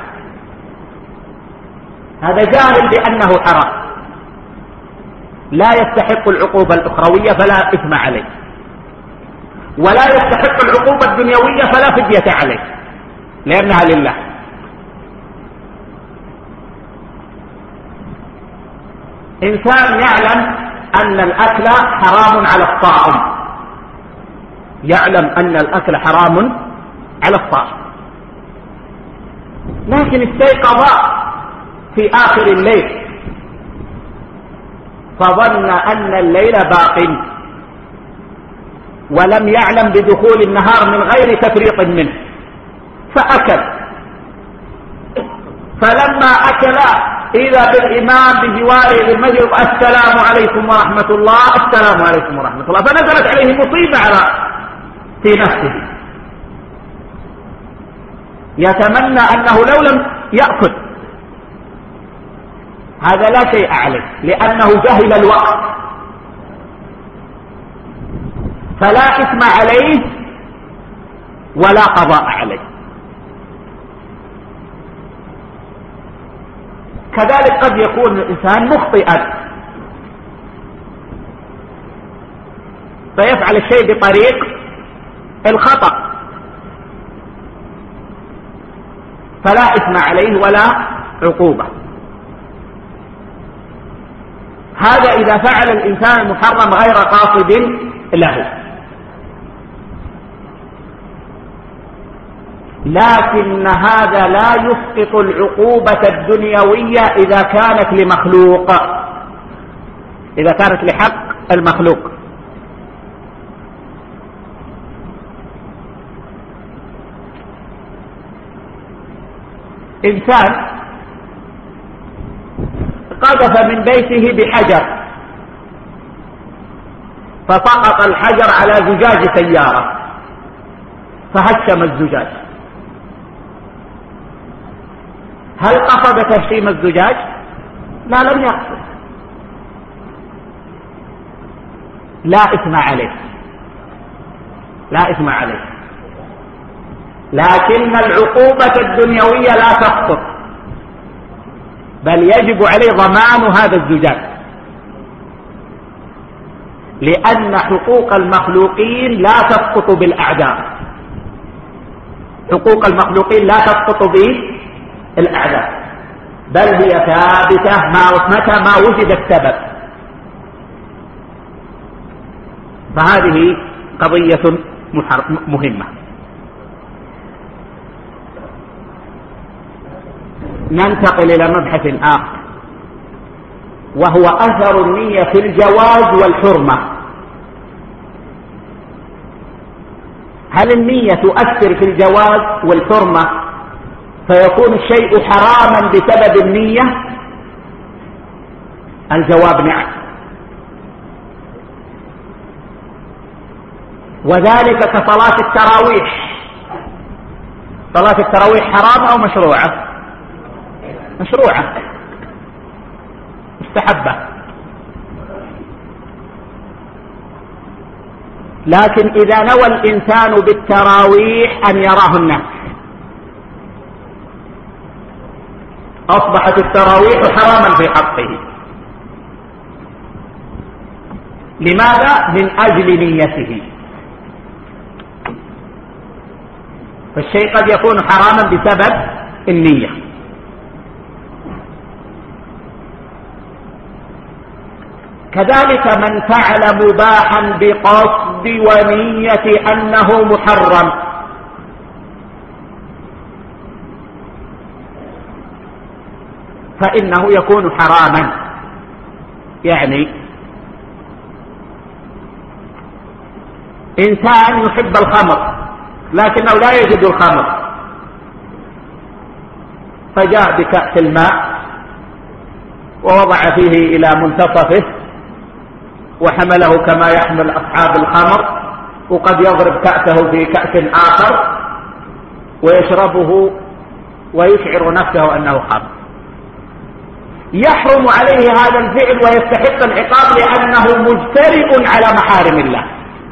هذا جاهل بأنه حرام، لا يستحق العقوبة الأخروية فلا إثم عليه، ولا يستحق العقوبة الدنيوية فلا فدية عليه لأنها لله. إنسان يعلم أن الأكل حرام على الصائم، يعلم أن الأكل حرام على الصائم، لكن استيقظ في آخر الليل فظن أن الليل باق ولم يعلم بدخول النهار من غير تفريط منه فأكل، فلما أكل إذا بالإمام بجواره للمسجد السلام عليكم ورحمة الله السلام عليكم ورحمة الله، فنزلت عليه مصيبة على في نفسه، يتمنى أنه لو لم يأكل. هذا لا شيء عليه لأنه جهل الوقت، فلا إثم عليه ولا قضاء عليه. كذلك قد يكون الإنسان مخطئا فيفعل الشيء بطريق الخطأ فلا إثم عليه ولا عقوبة. هذا إذا فعل الإنسان المحرم غير قاصد له. لكن هذا لا يسقط العقوبة الدنيوية إذا كانت لمخلوق، إذا كانت لحق المخلوق. إنسان قذف من بيته بحجر فسقط الحجر على زجاج سيارة فهشم الزجاج، هل قصد تهشيم الزجاج؟ لا، لم يقصد، لا إثم عليه، لا إثم عليه. لكن العقوبة الدنيوية لا تسقط، بل يجب عليه ضمان هذا الزجاج، لأن حقوق المخلوقين لا تسقط بالأعداء. حقوق المخلوقين لا تسقط بالأعداء، بل هي ثابتة متى ما وجد السبب. فهذه قضية مهمة. ننتقل إلى مبحث آخر، وهو أثر النية في الجواز والحرمة. هل النية تؤثر في الجواز والحرمة فيكون الشيء حراما بسبب النية؟ الجواب نعم، وذلك كصلاة التراويح. صلاة التراويح حرام أو مشروعة؟ مشروعة مستحبة، لكن إذا نوى الإنسان بالتراويح أن يراه الناس أصبحت التراويح حراما في حقه. لماذا؟ من أجل نيته. فالشيء قد يكون حراما بسبب النية. كذلك من فعل مباحا بقصد ونية أنه محرم، فإنه يكون حراما. يعني إنسان يحب الخمر لكنه لا يجد الخمر، فجاء بكأس الماء ووضع فيه إلى منتصفه وحمله كما يحمل أصحاب الخمر، وقد يضرب كأسه في كأس آخر ويشربه ويشعر نفسه أنه خمر. يحرم عليه هذا الفعل ويستحق العقاب لأنه مجترئ على محارم الله،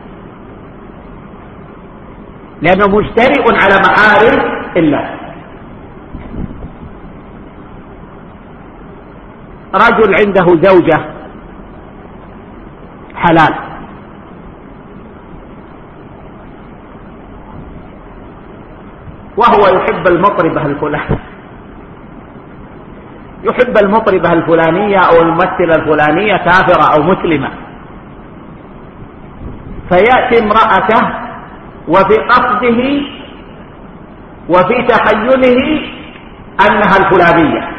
لأنه مجترئ على محارم الله. رجل عنده زوجة حلال، وهو يحب المطربة الفلانية، يحب المطربة الفلانية أو الممثلة الفلانية كافرة أو مسلمة، فيأتي امرأته وفي قصده وفي تخيله أنها الفلانية،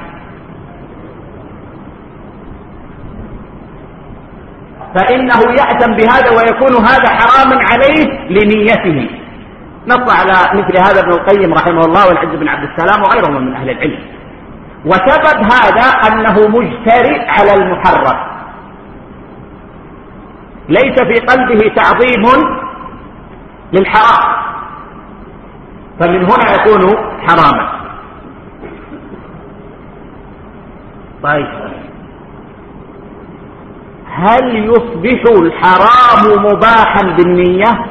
فإنه يأتم بهذا ويكون هذا حراما عليه لنيته. نص على مثل هذا ابن القيم رحمه الله والعز بن عبد السلام وغيرهم من أهل العلم. وسبب هذا أنه مجترئ على المحرم، ليس في قلبه تعظيم للحرام، فمن هنا يكون حراما. طيب، هل يصبح الحرام مباحا بالنية؟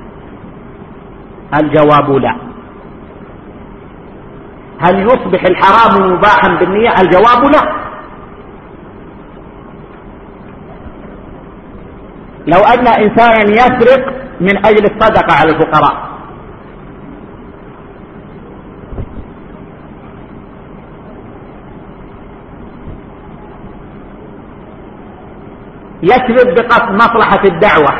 الجواب لا. هل يصبح الحرام مباحا بالنية؟ الجواب لا. لو أن إنسانا يسرق من أجل الصدقة على الفقراء، يسرق بقصد مصلحة الدعوة،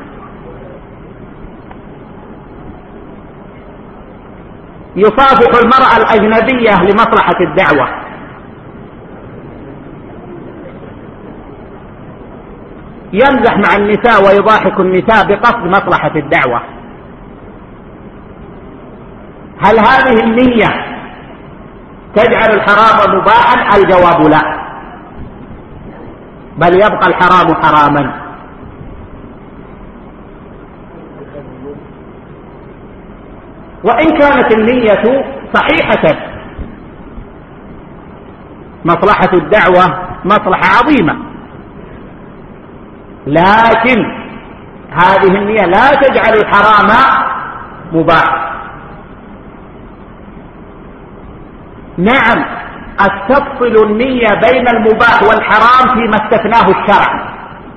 يصافح المرأة الأجنبية لمصلحة الدعوة، يمزح مع النساء ويضاحك النساء بقصد مصلحة الدعوة، هل هذه النية تجعل الحرام مباحا؟ الجواب لا، بل يبقى الحرام حراما. وإن كانت النية صحيحة، مصلحة الدعوة مصلحة عظيمة، لكن هذه النية لا تجعل الحرام مباح، نعم، تفصل النية بين المباح والحرام فيما استثناه الشرع.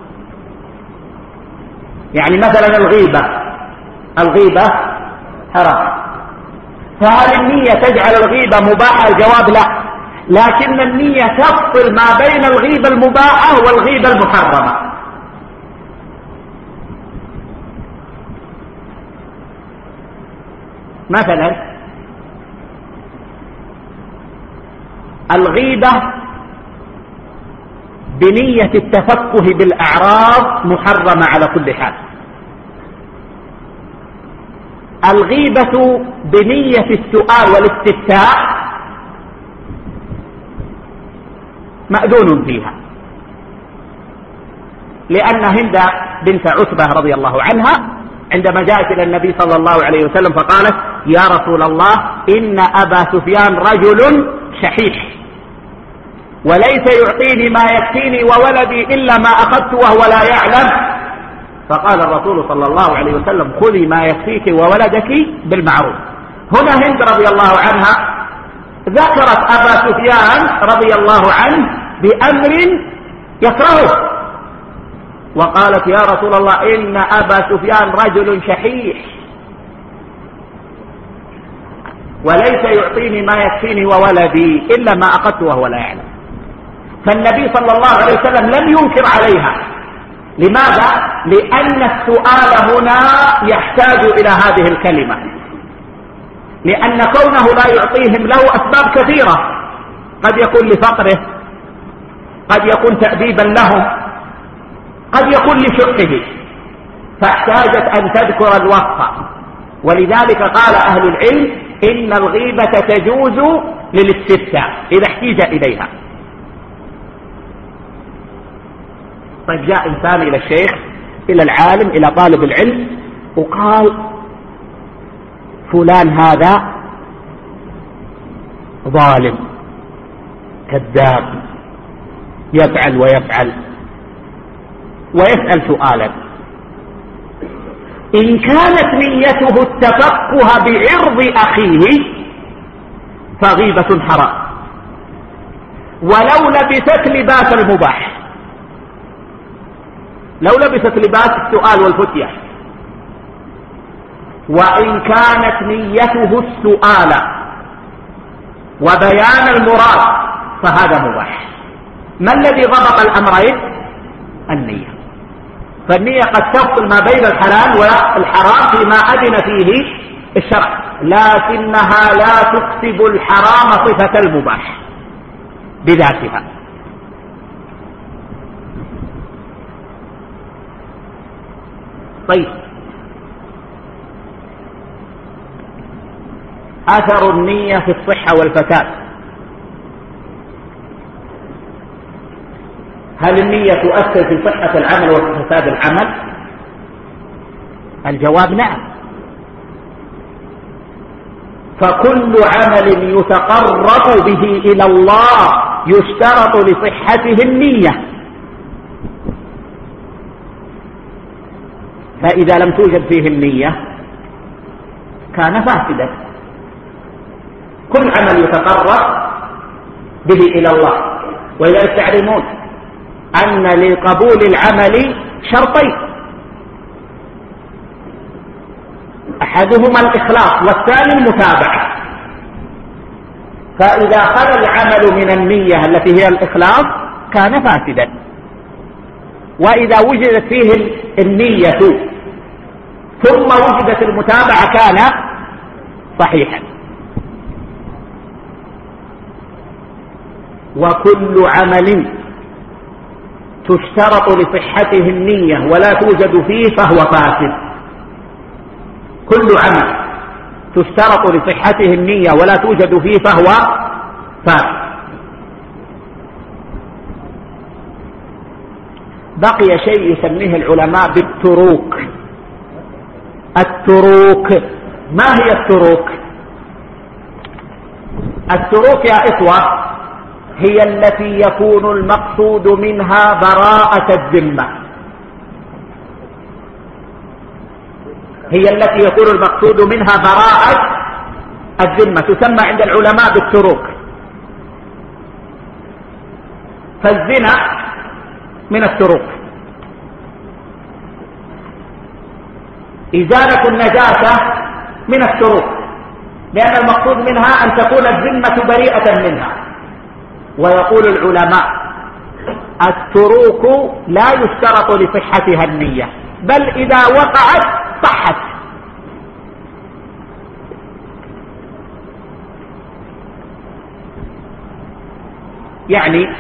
يعني مثلا الغيبة الغيبة حرام، فهل النية تجعل الغيبة مباحة؟ الجواب لا، لكن النية تفصل ما بين الغيبة المباحة والغيبة المحرمة. مثلا الغيبة بنية التفقه بالأعراض محرمة على كل حال. الغيبة بنية السؤال والاستفتاء مأذون فيها، لأن هند بنت عتبة رضي الله عنها عندما جاءت إلى النبي صلى الله عليه وسلم فقالت: يا رسول الله، إن أبا سفيان رجل شحيح وليس يعطيني ما يكفيني وولدي إلا ما أخذت وهو لا يعلم. فقال الرسول صلى الله عليه وسلم: خذي ما يكفيك وولدك بالمعروف. هنا هند رضي الله عنها ذكرت أبا سفيان رضي الله عنه بأمر يكرهه، وقالت: يا رسول الله، إن أبا سفيان رجل شحيح وليس يعطيني ما يكفيني وولدي إلا ما أخذت وهو لا يعلم. فالنبي صلى الله عليه وسلم لم ينكر عليها. لماذا؟ لأن السؤال هنا يحتاج إلى هذه الكلمة، لأن كونه لا يعطيهم له أسباب كثيرة، قد يكون لفقره، قد يكون تأديبا لهم، قد يكون لشقه، فاحتاجت أن تذكر الوصف. ولذلك قال أهل العلم: إن الغيبة تجوز للاستفتاء إذا احتيج إليها. طيب، جاء إنسان إلى الشيخ، إلى العالم، إلى طالب العلم، وقال: فلان هذا ظالم كذاب يفعل ويفعل، ويسأل سؤالا. إن كانت نيته التفقه بعرض أخيه فغيبة حرام، ولو لبست لباس المباح، لو لبست لباس السؤال والفتية. وإن كانت نيته السؤال وبيان المراد فهذا مباح. ما الذي ضبط الأمرين؟ النية. فالنية قد تفصل ما بين الحلال والحرام فيما أذن فيه الشرع، لكنها لا تكسب الحرام صفة المباح بذاتها. طيب، أثر النية في الصحة والفساد. هل النية تؤثر في صحة العمل وفي فساد العمل؟ الجواب نعم. فكل عمل يتقرب به إلى الله يشترط لصحته النية، فإذا لم توجد فيه النية كان فاسدا. كل عمل يتقرب به إلى الله، ولذلك تعلمون أن لقبول العمل شرطين: أحدهما الإخلاص والثاني المتابعة. فإذا خلا العمل من النية التي هي الإخلاص كان فاسدا، وإذا وجدت فيه النية ثم وجدت المتابعة كان صحيحا. وكل عمل تشترط لصحته النية ولا توجد فيه فهو فاسد. كل عمل تشترط لصحته النية ولا توجد فيه فهو فاسد. بقي شيء يسميه العلماء بالتروك. التروك، ما هي التروك؟ التروك يا إخوة هي التي يكون المقصود منها براءة الذمة، هي التي يكون المقصود منها براءة الذمة، تسمى عند العلماء بالتروك. فالزنا من التروك. إزالة النجاسة من التروك، لأن المقصود منها أن تكون الذمة بريئة منها. ويقول العلماء التروك لا يشترط لصحتها النية، بل إذا وقعت صحت. يعني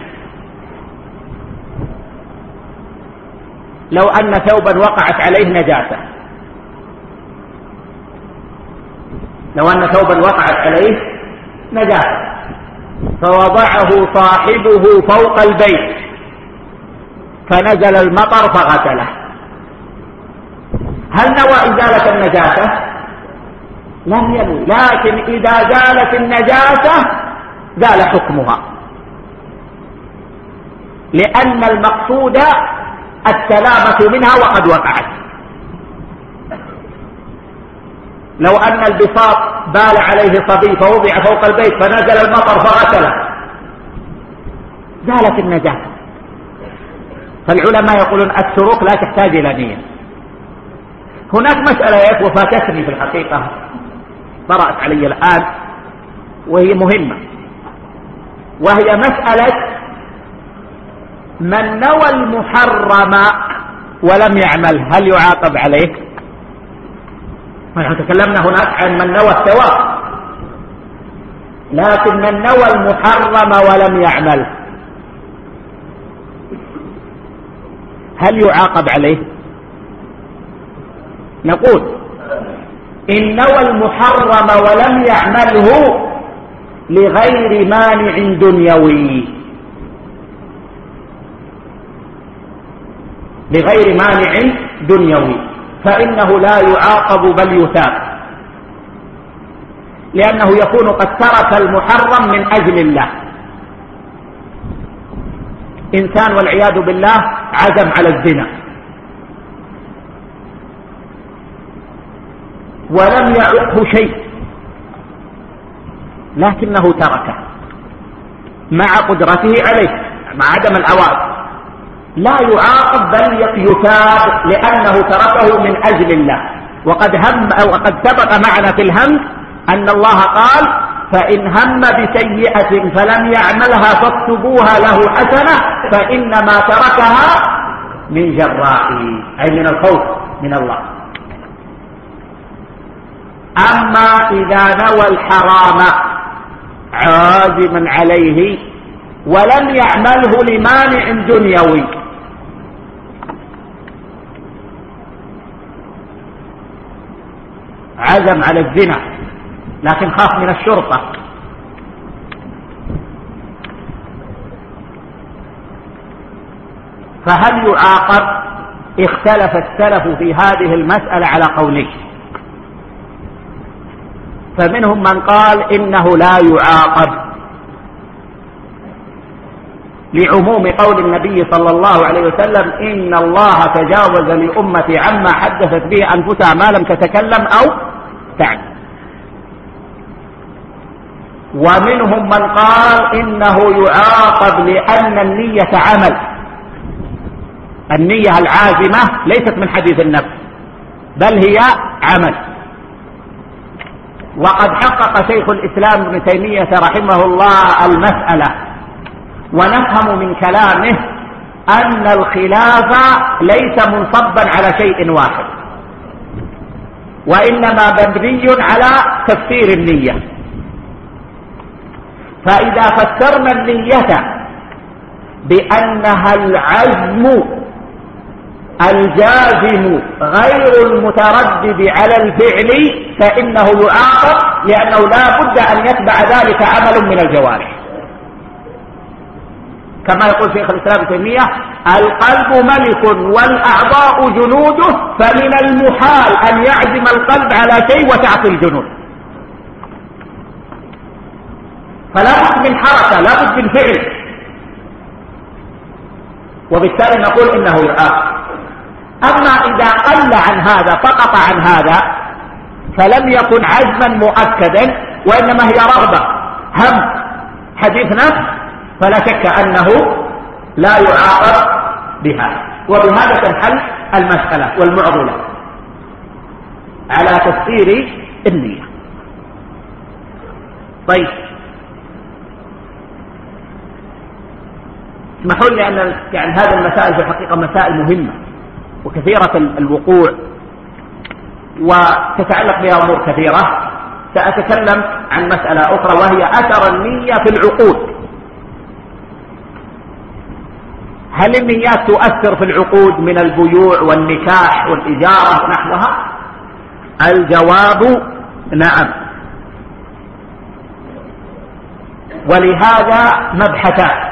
لو أن ثوبا وقعت عليه نجاسة، لو أن ثوبا وقعت عليه نجاسة فوضعه صاحبه فوق البيت فنزل المطر فغسله، هل نوى إزالة النجاسة؟ لم ينوي، لكن إذا زالت النجاسة زال حكمها، لأن المقصود السلامة منها وقد وقعت. لو أن البساط بال عليه صبي فوضع فوق البيت فنزل المطر فغسله زالت النجاسة. فالعلماء يقولون التروك لا تحتاج إلى نية. هناك مسألة يا إخوة فاتتني في الحقيقة، طرأت علي الآن وهي مهمة، وهي مسألة من نوى المحرم ولم يعمل هل يعاقب عليه؟ نحن تكلمنا هناك عن من نوى الثواب، لكن من نوى المحرم ولم يعمل هل يعاقب عليه؟ نقول إن نوى المحرم ولم يعمله لغير مانع دنيوي، لغير مانع دنيوي فإنه لا يعاقب بل يثاب، لأنه يكون قد ترك المحرم من أجل الله. إنسان والعياذ بالله عزم على الزنا ولم يعقه شيء لكنه تركه مع قدرته عليه، مع عدم العوائق، لا يعاقب بل يثاب لأنه تركه من أجل الله. وقد هم أو قد سبق معنا في الهم أن الله قال فإن هم بسيئة فلم يعملها فاكتبوها له حسنة فإنما تركها من جرائه، أي من الخوف من الله. أما إذا نوى الحرام عازما عليه ولم يعمله لمانع دنيوي، عزم على الزنا لكن خاف من الشرطة، فهل يعاقب؟ اختلف السلف في هذه المسألة على قولين، فمنهم من قال إنه لا يعاقب لعموم قول النبي صلى الله عليه وسلم إن الله تجاوز لأمتي عما حدثت به أنفسها ما لم تتكلم أو تعمل. ومنهم من قال إنه يعاقب لأن النية عمل، النية العازمة ليست من حديث النفس بل هي عمل. وقد حقق شيخ الإسلام ابن تيمية رحمه الله المسألة، ونفهم من كلامه أن الخلاف ليس منصبا على شيء واحد، وإنما مبني على تفسير النية. فإذا فسرنا النية بأنها العزم الجازم غير المتردد على الفعل فإنه يعاقب، لأنه لا بد أن يتبع ذلك عمل من الجوارح، كما يقول شيخ الإسلام ابن تيمية القلب ملك والأعضاء جنوده، فمن المحال أن يعزم القلب على شيء وتعطي الجنود، فلا بد من حركة، لا بد من فعل، وبالتالي نقول إنه يعاقب. أما إذا قل عن هذا سقط عن هذا فلم يكن عزما مؤكدا وإنما هي رغبة هم حديث نفس، فلا شك أنه لا يعاقب بها. وبهذا تنحل المسألة والمعضلة على تفسير النية. طيب، اسمحوا لي أن يعني هذه المسائل في الحقيقة مسائل مهمة وكثيرة الوقوع وتتعلق بها أمور كثيرة. سأتكلم عن مسألة أخرى وهي أثر النية في العقود. هل النيات تؤثر في العقود من البيوع والنكاح والإجارة ونحوها؟ الجواب نعم. ولهذا مبحثان.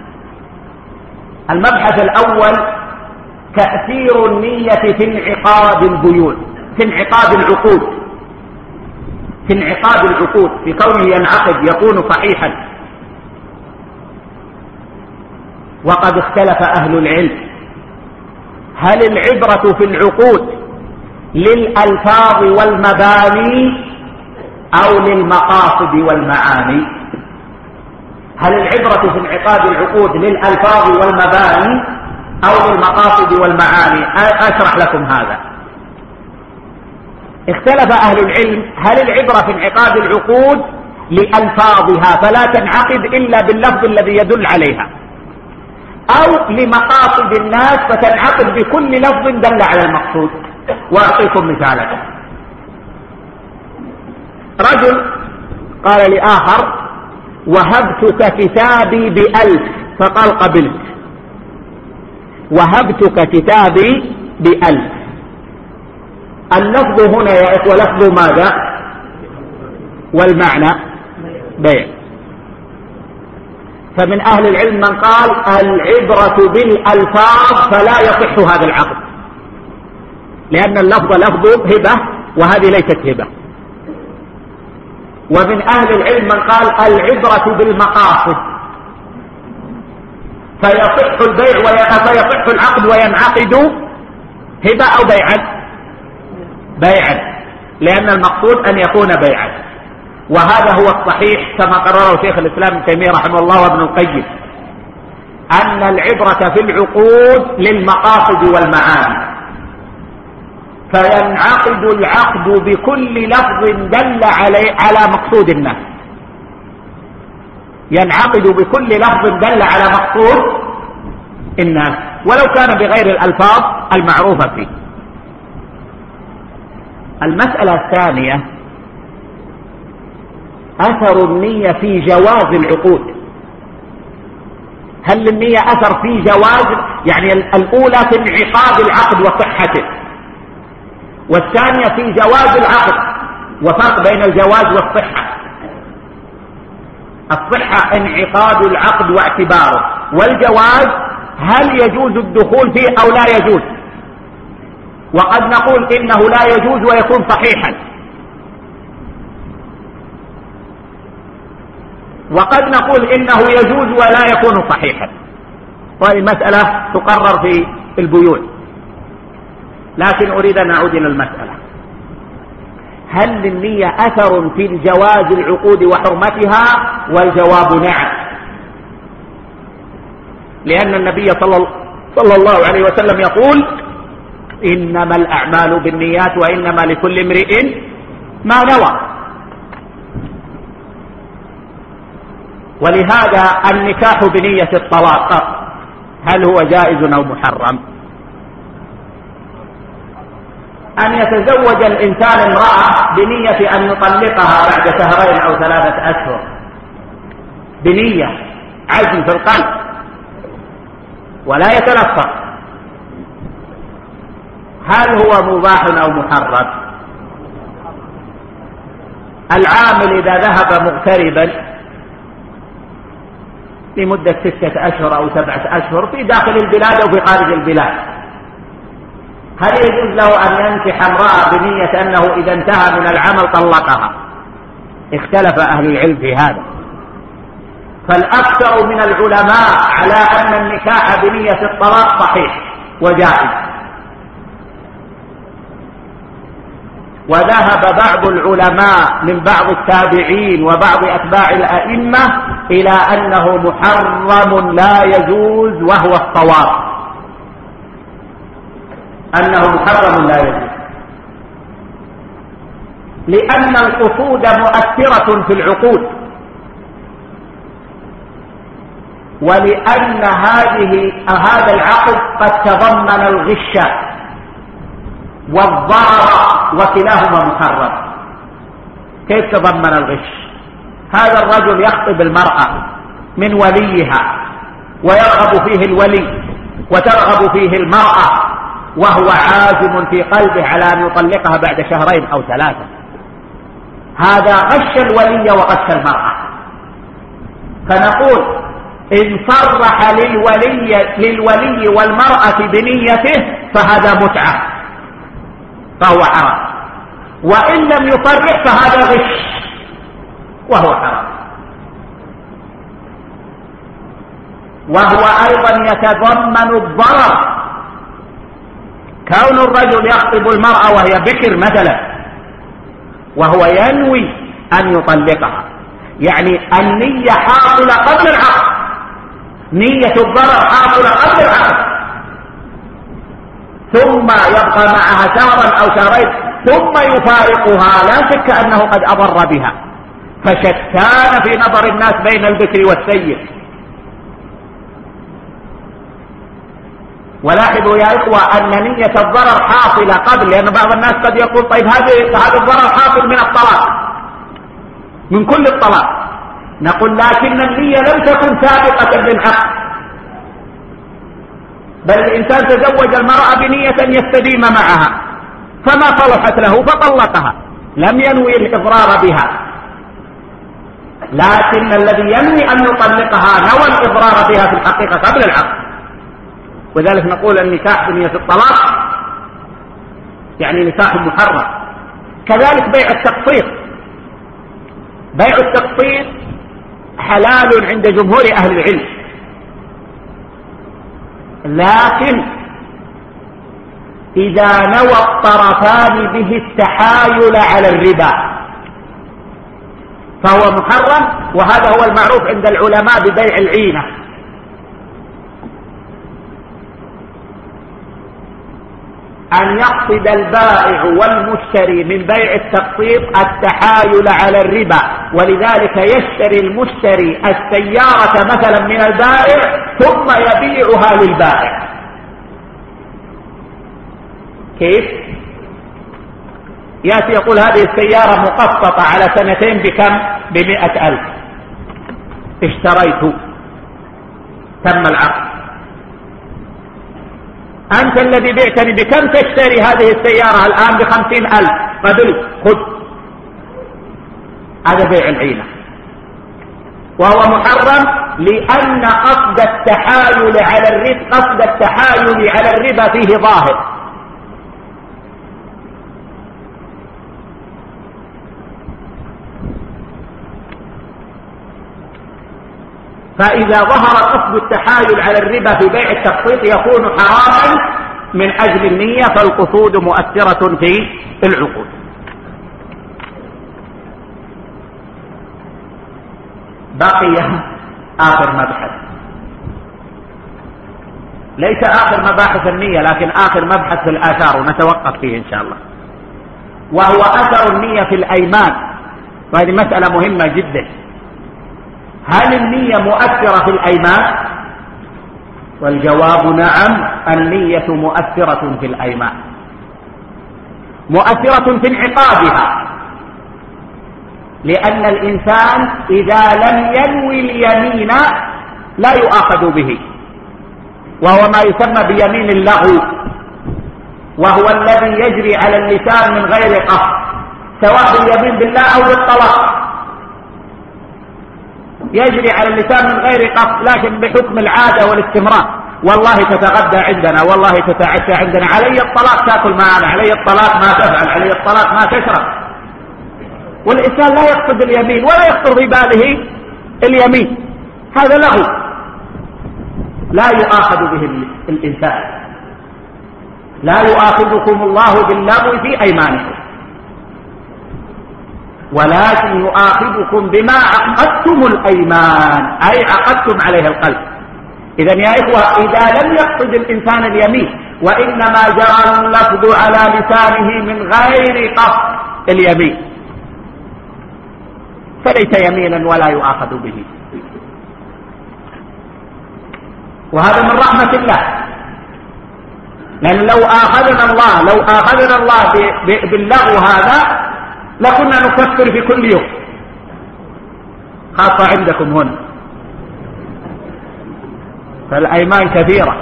المبحث الأول تأثير النية في انعقاد البيوع، في انعقاد العقود، في انعقاد العقود في كونه ينعقد يكون صحيحا. وقد اختلف أهل العلم هل العبرة في العقود للألفاظ والمباني أو للمقاصد والمعاني؟ هل العبرة في انعقاد العقود للألفاظ والمباني أو للمقاصد والمعاني؟ أشرح لكم هذا. اختلف أهل العلم هل العبرة في انعقاد العقود لألفاظها فلا تنعقد إلا باللفظ الذي يدل عليها، أو لمقاصد الناس فتنعقد بكل لفظ دل على المقصود. وأعطيكم مثالا. رجل قال لآخر: وهبتك كتابي بألف، فقال: قبلت. وهبتك كتابي بألف. اللفظ هنا يا إخوة لفظ ماذا؟ والمعنى بيع. فمن أهل العلم من قال العبرة بالألفاظ فلا يصح هذا العقد، لأن اللفظ لفظ هبة وهذه ليست هبة. ومن أهل العلم من قال العبرة بالمقاصد، فيصح البيع ويصح العقد وينعقد هبة أو بيعا بيعا، لأن المقصود أن يكون بيعا. وهذا هو الصحيح كما قرره شيخ الإسلام ابن تيمية رحمه الله وابن القيم، أن العبرة في العقود للمقاصد والمعاني، فينعقد العقد بكل لفظ دل على مقصود الناس، ينعقد بكل لفظ دل على مقصود الناس ولو كان بغير الألفاظ المعروفة فيه. المسألة الثانية أثر النية في جواز العقود. هل للنية أثر في جواز؟ يعني الأولى في انعقاد العقد وصحته، والثانية في جواز العقد. وفرق بين الجواز والصحة. الصحة انعقاد العقد واعتباره، والجواز هل يجوز الدخول فيه أو لا يجوز. وقد نقول إنه لا يجوز ويكون صحيحا، وقد نقول إنه يجوز ولا يكون صحيحا. وهذه مسألة تقرر في البيوع، لكن أريد أن أعود إلى المسألة. هل للنية أثر في جواز العقود وحرمتها؟ والجواب نعم، لأن النبي صلى الله عليه وسلم يقول: إنما الأعمال بالنيات وإنما لكل امرئ ما نوى. ولهذا النكاح بنية الطلاق هل هو جائز أو محرم؟ أن يتزوج الإنسان امرأة بنية أن يطلقها بعد شهرين أو ثلاثة أشهر بنية عزم في القلب ولا يتلفظ، هل هو مباح أو محرم؟ العامل إذا ذهب مغتربا لمدة ستة أشهر أو سبعة أشهر في داخل البلاد أو في خارج البلاد، هل يجوز له أن ينكح امرأة بنية أنه إذا انتهى من العمل طلقها؟ اختلف أهل العلم في هذا، فالأكثر من العلماء على أن النكاح بنية الطلاق صحيح وجائز. وذهب بعض العلماء من بعض التابعين وبعض أتباع الأئمة إلى أنه محرم لا يجوز، وهو الصواب أنه محرم لا يجوز، لأن القصود مؤثرة في العقود، ولأن هذه هذا العقد قد تضمن الغش والضرر وكلاهما محرم. كيف تضمن الغش؟ هذا الرجل يخطب المرأة من وليها ويرغب فيه الولي وترغب فيه المرأة، وهو عازم في قلبه على أن يطلقها بعد شهرين أو ثلاثة. هذا غش الولي وغش المرأة. فنقول إن صرح للولي, للولي والمرأة بنيته فهذا متعة فهو حرام، وإن لم يصرح فهذا غش وهو حرام. وهو أيضا يتضمن الضرر. كون الرجل يخطب المرأة وهي بكر مثلا وهو ينوي أن يطلقها، يعني النية حاصلة قبل العقد، نية الضرر حاصلة قبل العقد، ثم يبقى معها شهرا أو شهرين ثم يفارقها، لا شك أنه قد أضر بها. فشتان في نظر الناس بين البكر والسيد. ولاحظوا يا إخوة أن نية الضرر حاصلة قبل، لأن بعض الناس قد يقول طيب هذا الضرر حاصل من الطلاق، من كل الطلاق. نقول لكن النية لم تكن سابقة للعقد، بل الإنسان تزوج المرأة بنية يستديم معها، فما صلحت له فطلقها، لم ينوي الإضرار بها. لكن الذي ينوي أن يطلقها نوى الإضرار بها في الحقيقة قبل العقد. وذلك نقول النكاح بنية الطلاق يعني نكاح محرم. كذلك بيع التقسيط، بيع التقسيط حلال عند جمهور أهل العلم، لكن إذا نوى الطرفان به التحايل على الربا فهو محرم. وهذا هو المعروف عند العلماء ببيع العينة. أن يقصد البائع والمشتري من بيع التقسيط التحايل على الربا، ولذلك يشتري المشتري السيارة مثلا من البائع ثم يبيعها للبائع. كيف؟ يأتي يقول هذه السيارة مقسطة على سنتين بكم؟ بمئة ألف، اشتريت، تم العقد. أنت الذي بعتني بكم تشتري هذه السيارة الآن؟ بخمسين ألف، قبل خذ. هذا بيع العينة، وهو محرم لأن قصد التحايل على الربا قصد التحايل على الربا فيه ظاهر. فإذا ظهر قصد التحايل على الربا في بيع التقسيط يكون حراما من أجل النية، فالقصود مؤثرة في العقود. بقي آخر مبحث، ليس آخر مباحث النية لكن آخر مبحث في الآثار، ونتوقف فيه إن شاء الله، وهو أثر النية في الأيمان. وهذه مسألة مهمة جدا. هل النية مؤثرة في الأيمان؟ والجواب نعم، النية مؤثرة في الأيمان، مؤثرة في انعقادها، لأن الإنسان إذا لم ينوي اليمين لا يؤاخذ به، وهو ما يسمى بيمين اللغو، وهو الذي يجري على اللسان من غير قصد، سواء اليمين بالله أو بالطلاق، يجري على اللسان من غير قصد، لكن بحكم العادة والاستمرار. والله تتغدى عندنا، والله تتعشى عندنا، علي الطلاق تأكل معنا، علي الطلاق ما تفعل، علي الطلاق ما تشرب. والإنسان لا يقصد اليمين ولا يخطر في باله اليمين، هذا لغو لا يؤاخذ به الإنسان. لا يؤاخذكم الله باللغو في أيمانكم. ولكن يؤاخذكم بما عقدتم الأيمان، أي عقدتم عليه القلب. إذن يا إخوة، إذا لم يقصد الإنسان اليمين وإنما جرى اللفظ على لسانه من غير قصد اليمين فليس يمينا ولا يؤاخذ به. وهذا من رحمة الله، لأن لو آخذنا الله لو آخذنا الله باللغو هذا لكنا نكفر في كل يوم، خاصة عندكم هنا فالأيمان كثيرة.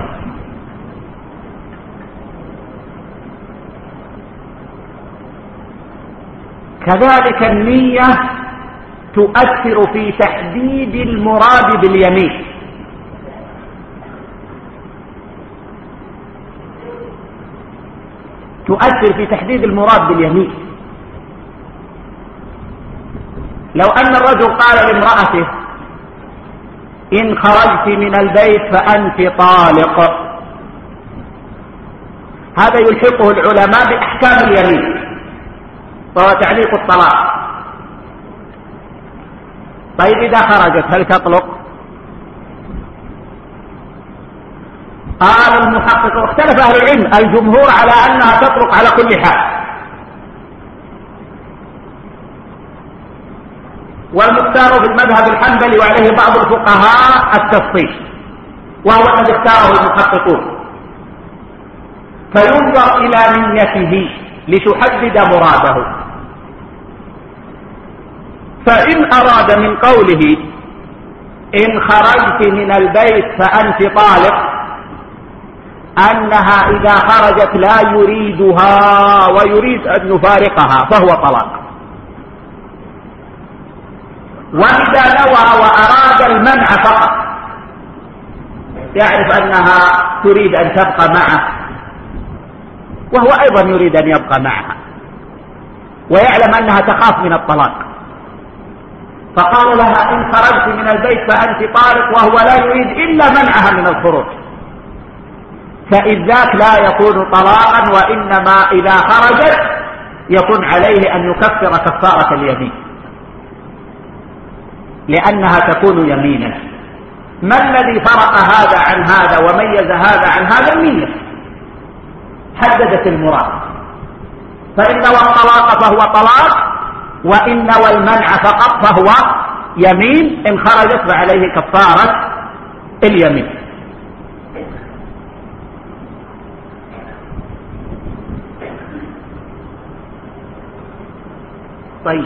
كذلك النية تؤثر في تحديد المراد باليمين. تؤثر في تحديد المراد باليمين. لو أن الرجل قال لامرأته إن خرجت من البيت فأنت طالق، هذا يلحقه العلماء بأحكام اليمين وهو تعليق الطلاق. طيب إذا خرجت هل تطلق؟ قال المحقق واختلف أهل العلم، الجمهور على أنها تطلق على كل حال، والمختار في المذهب الحنبلي وعليه بعض الفقهاء التفصيل، وهو الذي اختاره المحققون. فينظر إلى نيته لتحدد مراده، فإن أراد من قوله إن خرجت من البيت فأنت طالق أنها إذا خرجت لا يريدها ويريد أن يفارقها فهو طلاق. وإذا نوى وأراد المنع فقط، يعرف أنها تريد أن تبقى معه وهو أيضا يريد أن يبقى معها، ويعلم أنها تخاف من الطلاق، فقال لها إن خرجت من البيت فأنت طالق وهو لا يريد إلا منعها من الخروج، فإذ ذاك لا يكون طلاقا، وإنما إذا خرجت يكون عليه أن يكفر كفارة اليمين لأنها تكون يمينا. ما الذي فرق هذا عن هذا وميز هذا عن هذا؟ النية حددت المراد، فإن نوى الطلاق فهو طلاق، وإن نوى المنع فقط فهو يمين. إن خرجت فعليه كفارة اليمين. طيب،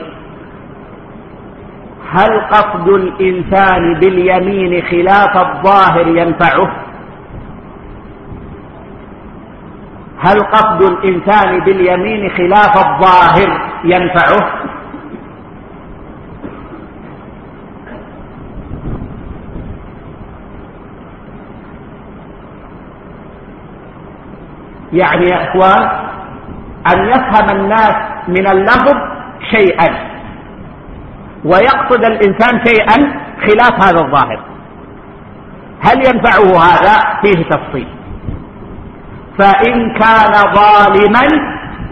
هل قصد الإنسان باليمين خلاف الظاهر ينفعه؟ هل قصد الإنسان باليمين خلاف الظاهر ينفعه؟ يعني يا إخوان أن يفهم الناس من اللفظ شيئا ويقصد الإنسان شيئا خلاف هذا الظاهر، هل ينفعه هذا؟ فيه تفصيل. فإن كان ظالما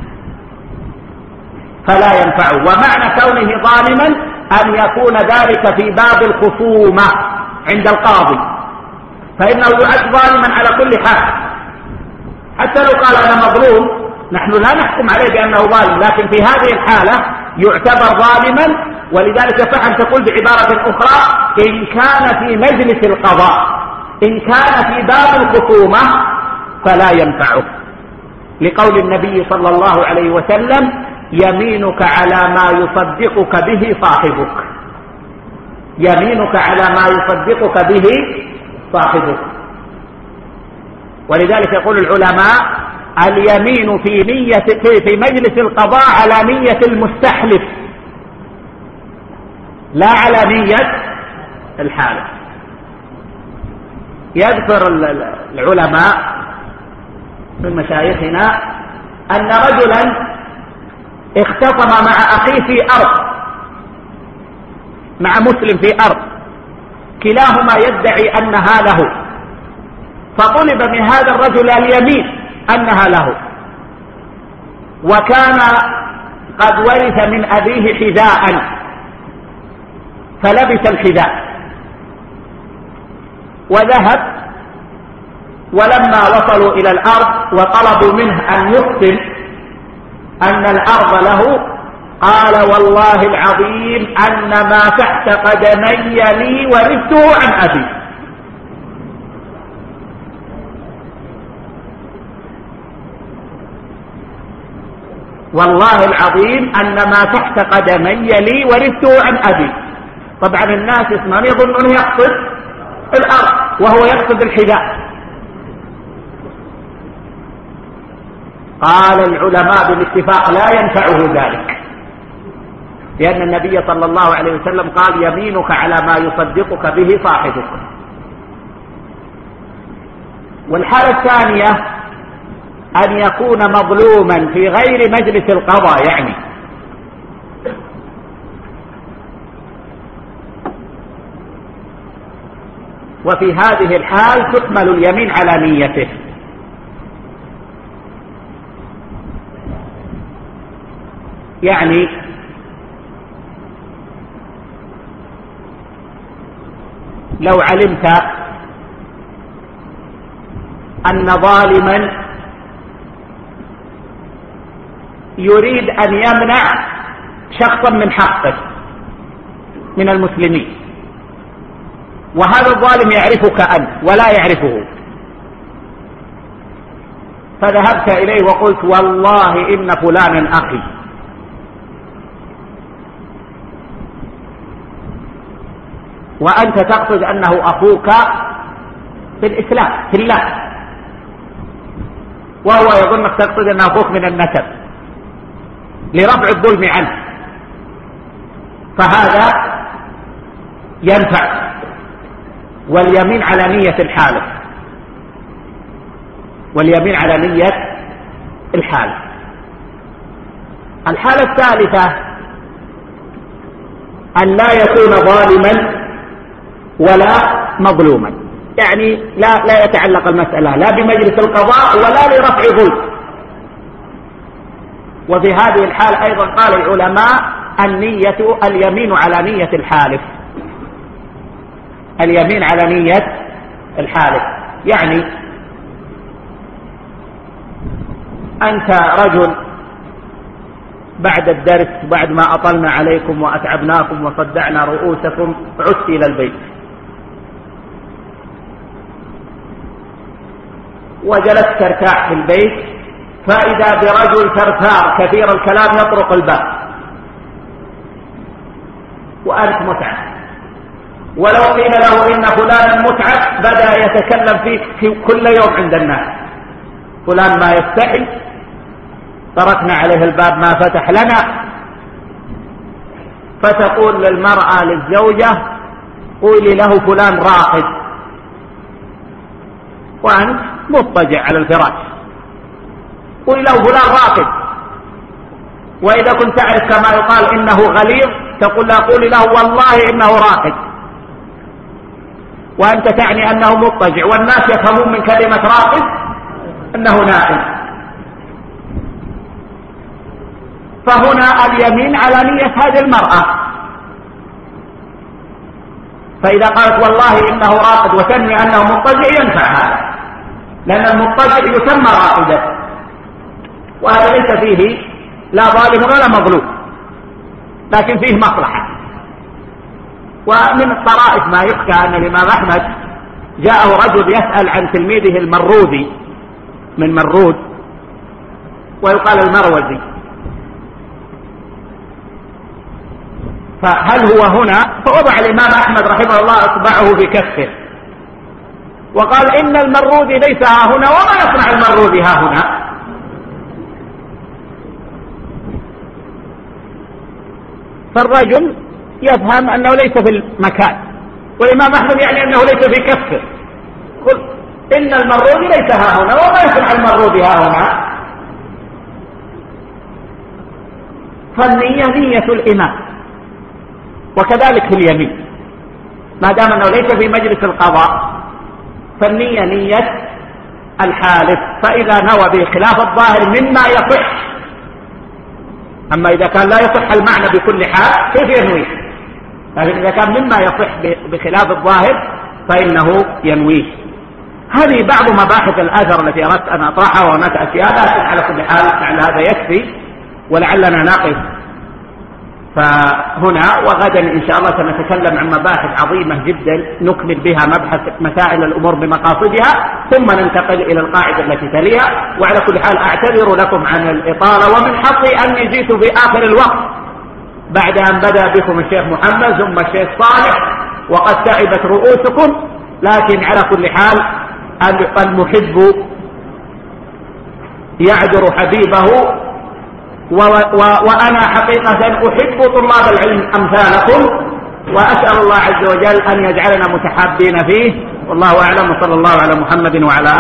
فلا ينفعه، ومعنى كونه ظالما أن يكون ذلك في باب الخصومة عند القاضي، فإنه يعد ظالما على كل حال، حتى لو قال أنا مظلوم نحن لا نحكم عليه بأنه ظالم، لكن في هذه الحالة يعتبر ظالما. ولذلك صح أن تقول بعبارة أخرى إن كان في مجلس القضاء، إن كان في باب الخصومة فلا ينفعه، لقول النبي صلى الله عليه وسلم يمينك على ما يصدقك به صاحبك، يمينك على ما يصدقك به صاحبك. ولذلك يقول العلماء اليمين في نية في مجلس القضاء على نية المستحلف لا على نية الحالف. يذكر العلماء من مشايخنا أن رجلا اختصم مع أخيه في أرض، مع مسلم في أرض، كلاهما يدعي أنها له، فطلب من هذا الرجل اليمين أنها له، وكان قد ورث من أبيه حذاء فلبس الحذاء وذهب، ولما وصلوا إلى الأرض وطلبوا منه أن يقسم أن الأرض له، قال والله العظيم أن ما تحت قدمي لي ورثته عن أبي. والله العظيم أن ما تحت قدمي لي ورثته عن أبي. طبعا الناس يسمعون يظنون يقصد الأرض وهو يقصد الحذاء. قال العلماء بالاتفاق لا ينفعه ذلك، لأن النبي صلى الله عليه وسلم قال يمينك على ما يصدقك به صاحبك. والحالة الثانية أن يكون مظلوما في غير مجلس القضاء، يعني وفي هذه الحال تكمل اليمين على نيته. يعني لو علمت أن ظالما يريد أن يمنع شخصا من حقه من المسلمين، وهذا الظالم يعرفك أنت ولا يعرفه، فذهبت إليه وقلت والله إن فلانا أخي، وأنت تقصد أنه أخوك في الإسلام في الله، وهو يظنك تقصد أنه أخوك من النسب لرفع الظلم عنه، فهذا ينفع. واليمين على نية الحالف، واليمين على نية الحالف. الحالة الثالثة أن لا يكون ظالما ولا مظلوما، يعني لا لا يتعلق المسألة لا بمجلس القضاء ولا لرفع ظلم. وفي هذه الحال أيضا قال العلماء النية اليمين على نية الحالف، اليمين على نية الحالف. يعني أنت رجل بعد الدرس بعد ما أطلنا عليكم وأتعبناكم وصدعنا رؤوسكم عدت إلى البيت، وجلست ترتاح في البيت، فإذا برجل ثرثار كثير الكلام يطرق الباب وأنت متعب، ولو قيل له إن فلانا متعب بدأ يتكلم فيك في كل يوم عند الناس، فلان ما يستحي، تركنا عليه الباب ما فتح لنا. فتقول للمرأة للزوجة قولي له فلان راقد، وأنت مضطجع على الفراش، قولي له فلان راقد. وإذا كنت تعرف كما يقال إنه غليظ تقول له قولي له والله إنه راقد، وأنت تعني أنه مضطجع، والناس يفهمون من كلمة راقد أنه نائم. فهنا اليمين على نية هذه المرأة، فإذا قالت والله إنه راقد وتنوي أنه مضطجع ينفع هذا، لأن المضطجع يسمى راقدا، وهذا ليس فيه لا ظالم ولا مظلوم، لكن فيه مصلحة. ومن الطرائف ما يحكى أن الإمام أحمد جاءه رجل يسأل عن تلميذه المروذي من مرود، ويقال المروزي، فهل هو هنا؟ فوضع الإمام أحمد رحمه الله إصبعه في كفه وقال إن المروذي ليس ها هنا، وما يصنع المروذي ها هنا؟ فالرجل يفهم أنه ليس في المكان، والإمام أحمد يعني أنه ليس في كفه. قل إن المروذي ليس ها هنا، وما يصنع المروذي ها هنا؟ فالنية نية الإمام، وكذلك في اليمين ما دام أنه ليس في مجلس القضاء فالنية نية الحالف. فإذا نوى به خلاف الظاهر مما يصح أما إذا كان لا يصح المعنى بكل حال كيف ينويه؟ لكن إذا كان مما يصح بخلاف الظاهر فإنه ينويه. هذه بعض مباحث الآثر التي أردت أن أطرحها، وهناك أشياء، لكن على كل حال لعل هذا يكفي ولعلنا نقف فهنا، وغدا إن شاء الله سنتكلم عن مباحث عظيمة جدا نكمل بها مبحث مسائل الأمور بمقاصدها، ثم ننتقل إلى القاعدة التي تليها. وعلى كل حال أعتذر لكم عن الإطالة، ومن حظي أني جئت في آخر الوقت بعد أن بدأ بكم الشيخ محمد ثم الشيخ صالح وقد تعبت رؤوسكم، لكن على كل حال المحب يعذر حبيبه، و و وأنا حقيقة أحب طلاب العلم أمثالكم، وأسأل الله عز وجل أن يجعلنا متحابين فيه. والله أعلم، وصلى الله على محمد وعلى